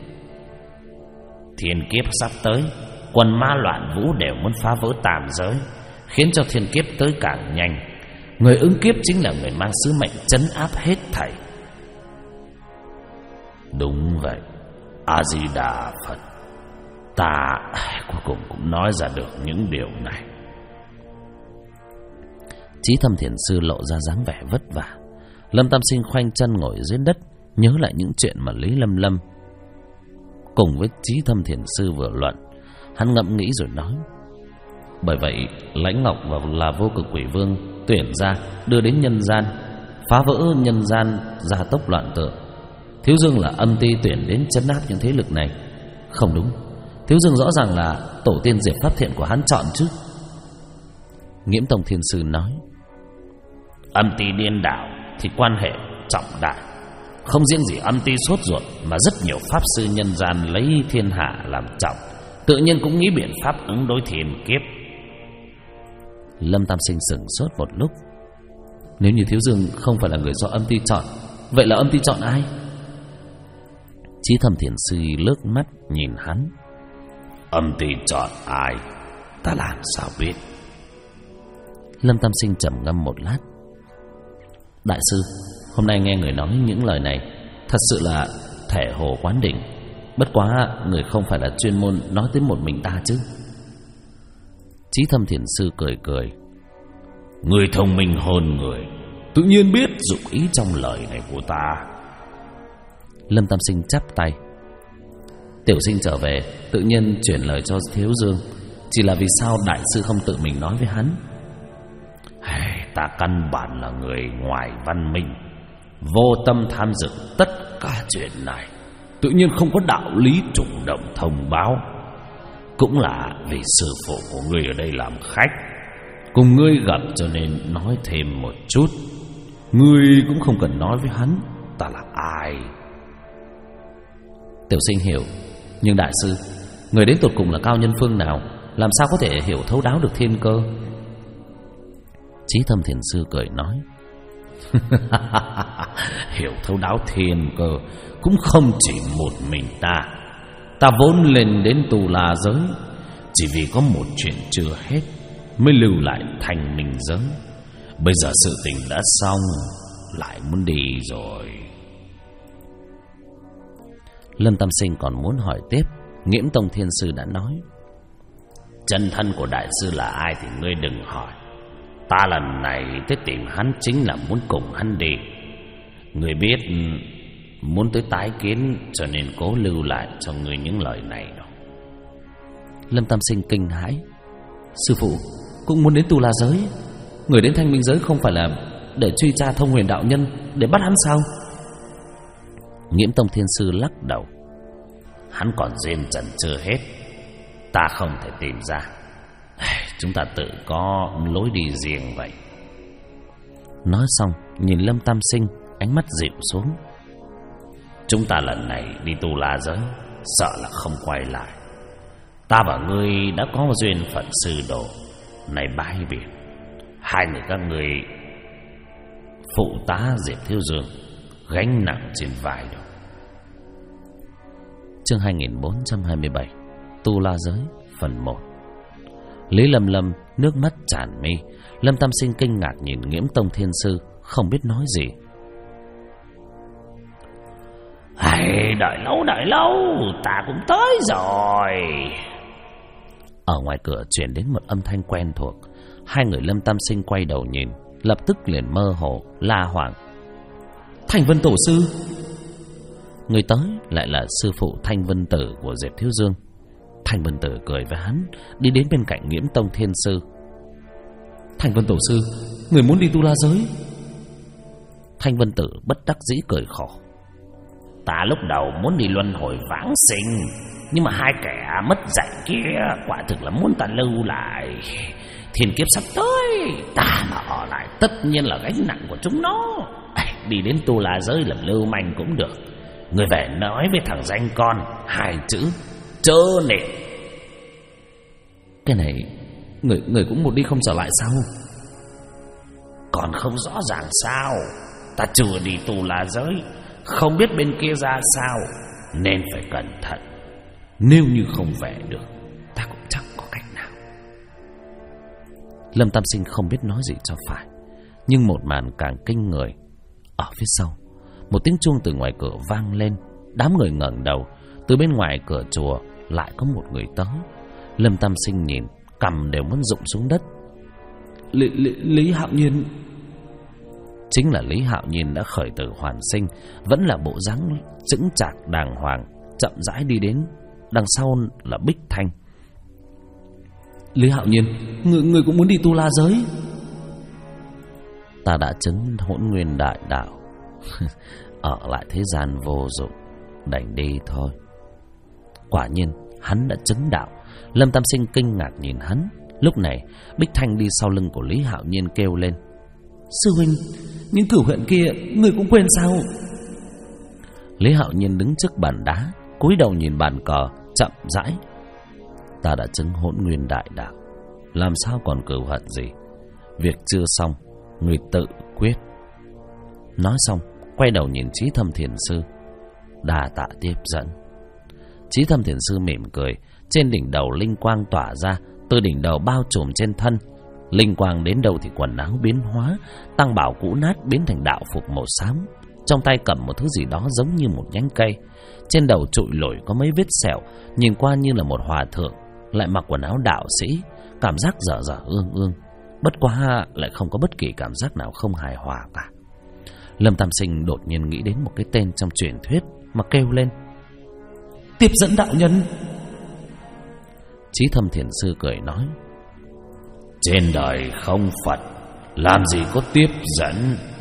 Thiên kiếp sắp tới, quần ma loạn vũ đều muốn phá vỡ tam giới, khiến cho thiên kiếp tới càng nhanh. Người ứng kiếp chính là người mang sứ mệnh trấn áp hết thảy. Đúng vậy, A Di Đà Phật. Ta cuối cùng cũng nói ra được những điều này. Chí Thâm Thiền Sư lộ ra dáng vẻ vất vả. Lâm Tam Sinh khoanh chân ngồi dưới đất, nhớ lại những chuyện mà Lý Lâm Lâm cùng với Chí Thâm Thiền Sư vừa luận. Hắn ngẫm nghĩ rồi nói: bởi vậy Lãnh Ngọc và là Vô Cực Quỷ Vương tuyển ra đưa đến nhân gian, phá vỡ nhân gian, gia tốc loạn tượng. Thiếu Dương là âm ty tuyển đến trấn áp những thế lực này. Không đúng, Thiếu Dương rõ ràng là tổ tiên Diệp Pháp Thiện của hắn chọn chứ. Nghiễm Tông Thiên Sư nói: âm ty điên đảo thì quan hệ trọng đại, không riêng gì âm ty sốt ruột, mà rất nhiều pháp sư nhân gian lấy thiên hạ làm trọng, tự nhiên cũng nghĩ biện pháp ứng đối thiên kiếp. Lâm Tam Sinh sửng sốt một lúc. Nếu như Thiếu Dương không phải là người do âm ty chọn, vậy là âm ty chọn ai? Chí Thâm Thiền Sư lướt mắt nhìn hắn: âm ty chọn ai, ta làm sao biết? Lâm Tam Sinh trầm ngâm một lát: đại sư, hôm nay nghe người nói những lời này, thật sự là thể hồ quán đỉnh. Bất quá người không phải là chuyên môn nói tới một mình ta chứ? Chí Thâm Thiền Sư cười cười: người thông minh hơn người, tự nhiên biết dụng ý trong lời này của ta. Lâm Tam Sinh chắp tay: tiểu sinh trở về tự nhiên chuyển lời cho Thiếu Dương, chỉ là vì sao đại sư không tự mình nói với hắn? Ta căn bản là người ngoài văn minh, vô tâm tham dự tất cả chuyện này, tự nhiên không có đạo lý chủ động thông báo. Cũng là vì sư phụ của ngươi ở đây làm khách, cùng ngươi gặp cho nên nói thêm một chút. Ngươi cũng không cần nói với hắn ta là ai. Tiểu sinh hiểu, nhưng đại sư, người đến tột cùng là cao nhân phương nào, làm sao có thể hiểu thấu đáo được thiên cơ? Chí Thâm Thiền Sư cười nói: hiểu thấu đáo thiên cơ cũng không chỉ một mình ta. Ta vốn lên đến Tù La giới chỉ vì có một chuyện chưa hết mới lưu lại Thanh Minh giới. Bây giờ sự tình đã xong, lại muốn đi rồi. Lâm Tam Sinh còn muốn hỏi tiếp, Nghiễm Tông Thiên Sư đã nói: chân thân của đại sư là ai thì ngươi đừng hỏi. Ta lần này tới tìm hắn chính là muốn cùng hắn đi. Ngươi biết muốn tới tái kiến, cho nên cố lưu lại cho ngươi những lời này đâu. Lâm Tam Sinh kinh hãi. Sư phụ cũng muốn đến Tu La giới? Người đến Thanh Minh giới không phải là để truy tra Thông Huyền đạo nhân, để bắt hắn sao? Nghiễm Tông Thiên Sư lắc đầu. Hắn còn duyên trần chưa hết, ta không thể tìm ra. Chúng ta tự có lối đi riêng vậy. Nói xong nhìn Lâm Tam Sinh, ánh mắt dịu xuống. Chúng ta lần này đi Tu La giới, sợ là không quay lại. Ta và ngươi đã có duyên phận sư đồ, này bái biệt. Hai người các ngươi phụ tá Diệp Thiếu Dương, gánh nặng trên vai đâu. Chương 2427 Tu La giới phần 1. Lý Lâm Lâm nước mắt tràn mi. Lâm Tam Sinh kinh ngạc nhìn Nghiễm Tông Thiên Sư, không biết nói gì. Đợi lâu, ta cũng tới rồi. Ở ngoài cửa truyền đến một âm thanh quen thuộc. Hai người Lâm Tam Sinh quay đầu nhìn, lập tức liền mơ hồ la hoảng. Thanh Vân Tổ sư! Người tới lại là sư phụ Thanh Vân Tử của Diệp Thiếu Dương. Thanh Vân Tử cười với hắn, đi đến bên cạnh Nghiễm Tông Thiên Sư. Thanh Vân Tổ sư, người muốn đi Tu La giới? Thanh Vân Tử bất đắc dĩ cười khổ. Ta lúc đầu muốn đi luân hồi vãng sinh, nhưng mà hai kẻ mất dạy kia quả thực là muốn ta lưu lại. Thiên kiếp sắp tới, ta mà ở lại tất nhiên là gánh nặng của chúng nó. Đi đến Tu La giới làm lưu manh cũng được. Người về nói với thằng danh con hai chữ chớ nể. Cái này người cũng một đi không trở lại sao? Còn không rõ ràng sao? Ta chưa đi Tu La giới, không biết bên kia ra sao, nên phải cẩn thận. Nếu như không về được, ta cũng chẳng có cách nào. Lâm Tam Sinh không biết nói gì cho phải, nhưng một màn càng kinh người. Ở phía sau, một tiếng chuông từ ngoài cửa vang lên. Đám người ngẩng đầu. Từ bên ngoài cửa chùa lại có một người tới. Lâm Tam Sinh nhìn, cằm đều muốn rụng xuống đất. Lý Hạo Nhiên. Chính là Lý Hạo Nhiên đã khởi tử hoàn sinh, vẫn là bộ dáng chững chạc đàng hoàng, chậm rãi đi đến. Đằng sau là Bích Thanh. Lý Hạo Nhiên, người cũng muốn đi Tu La giới? Ta đã chứng Hỗn Nguyên đại đạo. Ở lại thế gian vô dụng, đành đi thôi. Quả nhiên hắn đã chứng đạo. Lâm Tam Sinh kinh ngạc nhìn hắn. Lúc này Bích Thanh đi sau lưng của Lý Hạo Nhiên kêu lên. Sư huynh, những cửu huyện kia người cũng quên sao? Lý Hạo Nhiên đứng trước bàn đá, cúi đầu nhìn bàn cờ, chậm rãi. Ta đã chứng Hỗn Nguyên đại đạo, làm sao còn cửu hận gì? Việc chưa xong, người tự quyết. Nói xong quay đầu nhìn Chí Thâm Thiền Sư. Đà tạ tiếp dẫn. Chí Thâm Thiền Sư mỉm cười. Trên đỉnh đầu linh quang tỏa ra, từ đỉnh đầu bao trùm trên thân. Linh quang đến đâu thì quần áo biến hóa, tăng bảo cũ nát biến thành đạo phục màu xám. Trong tay cầm một thứ gì đó giống như một nhánh cây. Trên đầu trụi lủi có mấy vết sẹo, nhìn qua như là một hòa thượng, lại mặc quần áo đạo sĩ, cảm giác dở dở ương ương. Bất quá lại không có bất kỳ cảm giác nào không hài hòa cả. Lâm Tam Sinh đột nhiên nghĩ đến một cái tên trong truyền thuyết mà kêu lên. Tiếp dẫn đạo nhân. Chí Thâm Thiền Sư cười nói. Trên đời không Phật, làm gì có tiếp dẫn.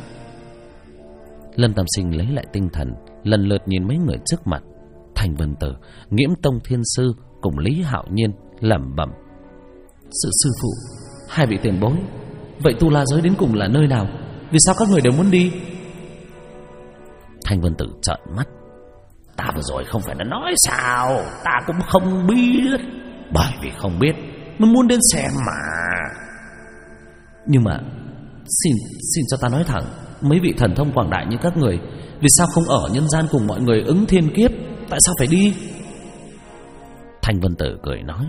Lâm Tam Sinh lấy lại tinh thần, lần lượt nhìn mấy người trước mặt. Thanh Vân Tử, Nghiễm Tông Thiên Sư cùng Lý Hạo Nhiên lẩm bẩm. Sư phụ, hai vị tiền bối, vậy Tu La giới đến cùng là nơi nào? Vì sao các người đều muốn đi? Thanh Vân Tử trợn mắt. Ta vừa rồi không phải đã nói sao? Ta cũng không biết. Bởi vì không biết mới muốn đến xem mà. Nhưng mà Xin cho ta nói thẳng, mấy vị thần thông quảng đại như các người, vì sao không ở nhân gian cùng mọi người ứng thiên kiếp? Tại sao phải đi? Thanh Vân Tử cười nói.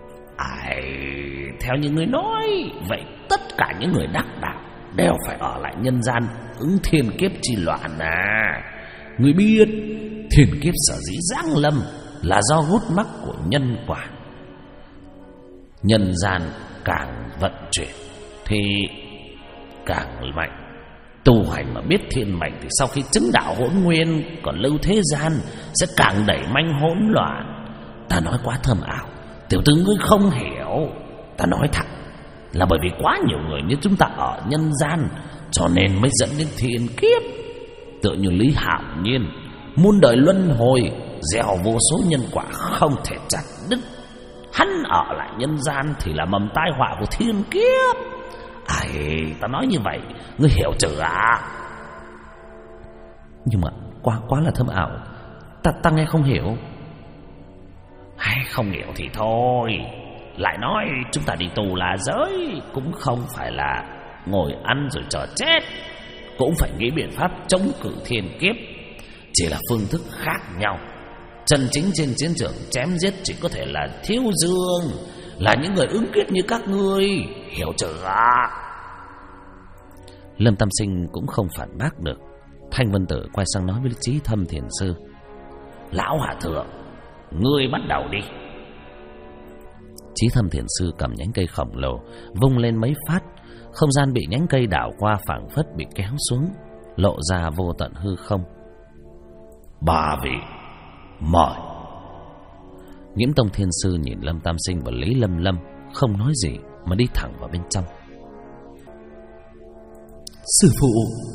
Theo như người nói, vậy tất cả những người đắc đạo đều phải ở lại nhân gian ứng thiên kiếp chi loạn à? Người biết thiên kiếp sở dĩ giáng lâm là do gút mắc của nhân quả. Nhân gian càng vận chuyển thì càng mạnh, Tu hành mà biết thiên mệnh thì sau khi chứng đạo hỗn nguyên còn lưu thế gian sẽ càng đẩy manh hỗn loạn. Ta nói quá thâm ảo, tiểu tử ngươi không hiểu. Ta nói thẳng là bởi vì quá nhiều người như chúng ta ở nhân gian, cho nên mới dẫn đến thiên kiếp. Tựa như Lý Hạo Nhiên, muôn đời luân hồi, gieo vô số nhân quả không thể chặt đứt. Hắn ở lại nhân gian thì là mầm tai họa của thiên kiếp. Ai, ta nói như vậy, ngươi hiểu chưa à? Nhưng mà quá là thâm ảo, ta nghe không hiểu. Hay không hiểu thì thôi. Lại nói chúng ta đi tù là giới, cũng không phải là ngồi ăn rồi chờ chết. Cũng phải nghĩ biện pháp chống cự thiên kiếp, chỉ là phương thức khác nhau. Chân chính trên chiến trường chém giết chỉ có thể là Thiếu Dương, là những người ứng kiết như các ngươi, hiểu chưa à? Lâm Tam Sinh cũng không phản bác được. Thanh Vân Tử quay sang nói với Chí Thâm Thiền Sư: Lão hòa thượng, ngươi bắt đầu đi. Chí Thâm Thiền Sư cầm nhánh cây khổng lồ vung lên mấy phát, không gian bị nhánh cây đảo qua phảng phất bị kéo xuống, lộ ra vô tận hư không. Ba vị mời. Nghiễm Tông Thiên Sư nhìn Lâm Tam Sinh và Lý Lâm Lâm, không nói gì mà đi thẳng vào bên trong. Sư phụ.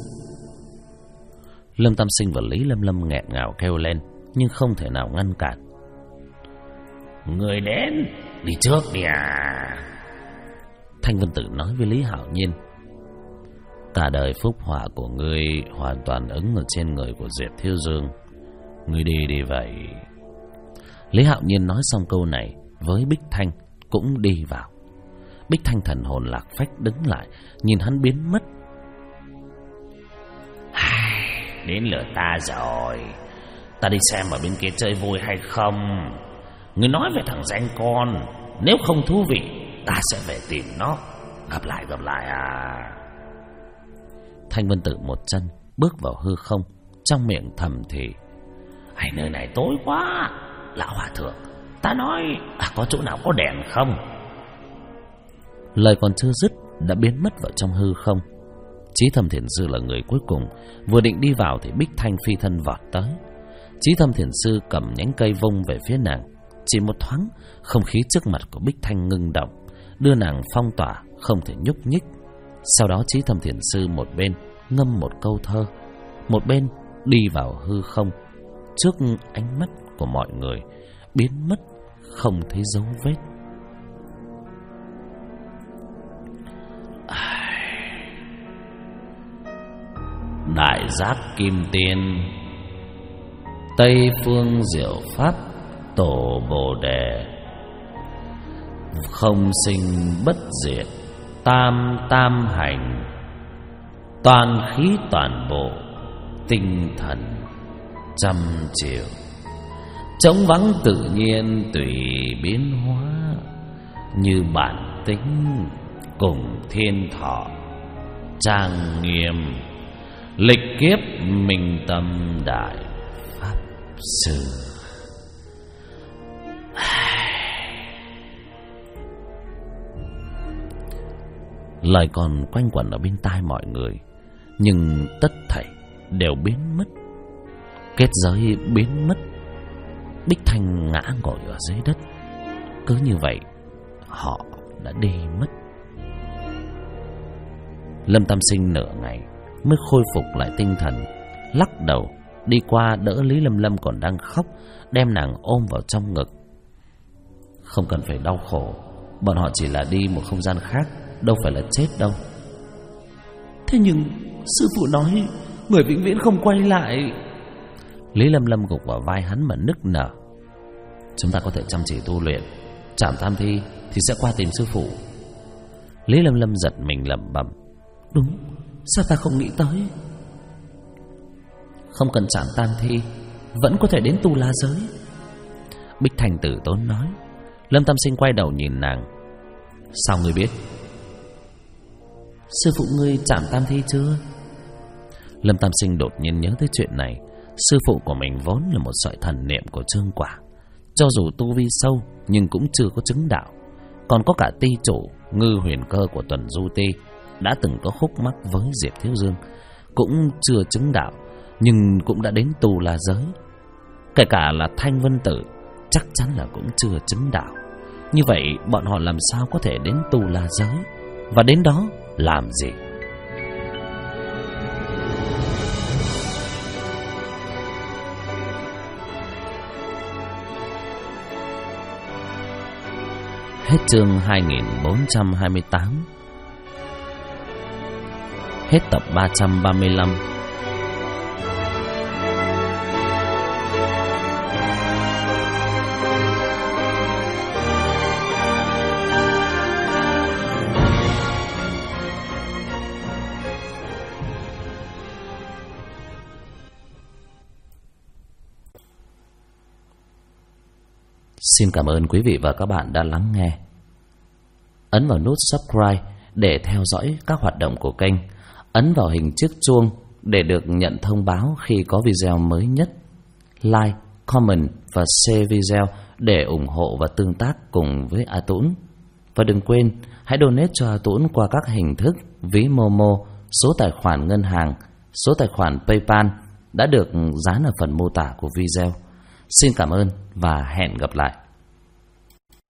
Lâm Tam Sinh và Lý Lâm Lâm nghẹn ngào kêu lên, nhưng không thể nào ngăn cản. Người đến, đi trước đi à. Thanh Vân Tử nói với Lý Hạo Nhiên: Cả đời phúc họa của ngươi hoàn toàn ứng ở trên người của Diệp Thiếu Dương. Ngươi đi đi vậy. Lý Hạo Nhiên nói xong câu này với Bích Thanh cũng đi vào. Bích Thanh thần hồn lạc phách đứng lại, nhìn hắn biến mất. Đến lượt ta rồi. Ta đi xem ở bên kia chơi vui hay không. Ngươi nói về thằng danh con, nếu không thú vị ta sẽ về tìm nó. Gặp lại à. Thanh Vân Tử một chân bước vào hư không, trong miệng thầm thì: Ai, nơi này tối quá. Lão hòa thượng, ta nói có chỗ nào có đèn không? Lời còn chưa dứt đã biến mất vào trong hư không. Chí Thâm Thiền Sư là người cuối cùng, vừa định đi vào thì Bích Thanh phi thân vọt tới. Chí Thâm Thiền Sư cầm nhánh cây vung về phía nàng. Chỉ một thoáng, không khí trước mặt của Bích Thanh ngưng động, đưa nàng phong tỏa, không thể nhúc nhích. Sau đó Chí Thâm Thiền Sư một bên ngâm một câu thơ, một bên đi vào hư không. Trước ánh mắt của mọi người, biến mất không thấy dấu vết. Đại giác kim tiên, Tây phương diệu pháp tổ Bồ đề. Không sinh bất diệt, tam tam hành. Toàn khí toàn bộ, tinh thần trăm triệu. Trống vắng tự nhiên tùy biến hóa, như bản tính cùng thiên thọ trang nghiêm. Lịch kiếp minh tâm đại pháp sư. Lời còn quanh quẩn ở bên tai mọi người, nhưng tất thảy đều biến mất. Kết giới biến mất. Bích Thanh ngã ngồi ở dưới đất. Cứ như vậy họ đã đi mất. Lâm Tam Sinh nửa ngày mới khôi phục lại tinh thần, lắc đầu đi qua đỡ Lý Lâm Lâm còn đang khóc, đem nàng ôm vào trong ngực. Không cần phải đau khổ, bọn họ chỉ là đi một không gian khác, đâu phải là chết đâu. Thế nhưng sư phụ nói người vĩnh viễn không quay lại. Lý Lâm Lâm gục vào vai hắn mà nức nở. Chúng ta có thể chăm chỉ tu luyện, trảm tam thi thì sẽ qua tìm sư phụ. Lý Lâm Lâm giật mình lẩm bẩm: Đúng, sao ta không nghĩ tới. Không cần trảm tam thi, vẫn có thể đến Tu La giới. Bích Thanh tử tốn nói. Lâm Tam Sinh quay đầu nhìn nàng: Sao ngươi biết? Sư phụ ngươi trảm tam thi chưa? Lâm Tam Sinh đột nhiên nhớ tới chuyện này. Sư phụ của mình vốn là một sợi thần niệm của Trương Quả, cho dù tu vi sâu nhưng cũng chưa có chứng đạo. Còn có cả ty chủ Ngư Huyền Cơ của Tuần Du Ti đã từng có khúc mắc với Diệp Thiếu Dương. cũng chưa chứng đạo, nhưng cũng đã đến Tu La giới. Kể cả là Thanh Vân Tử chắc chắn là cũng chưa chứng đạo. Như vậy bọn họ làm sao có thể đến Tu La giới, và đến đó làm gì? Hết chương 2428. Hết tập 335. Xin cảm ơn quý vị và các bạn đã lắng nghe. Ấn vào nút subscribe để theo dõi các hoạt động của kênh. Ấn vào hình chiếc chuông để được nhận thông báo khi có video mới nhất. Like, comment và share video để ủng hộ và tương tác cùng với A Tũng. Và đừng quên hãy donate cho A Tũng qua các hình thức ví Momo, số tài khoản ngân hàng, số tài khoản PayPal đã được dán ở phần mô tả của video. Xin cảm ơn và hẹn gặp lại.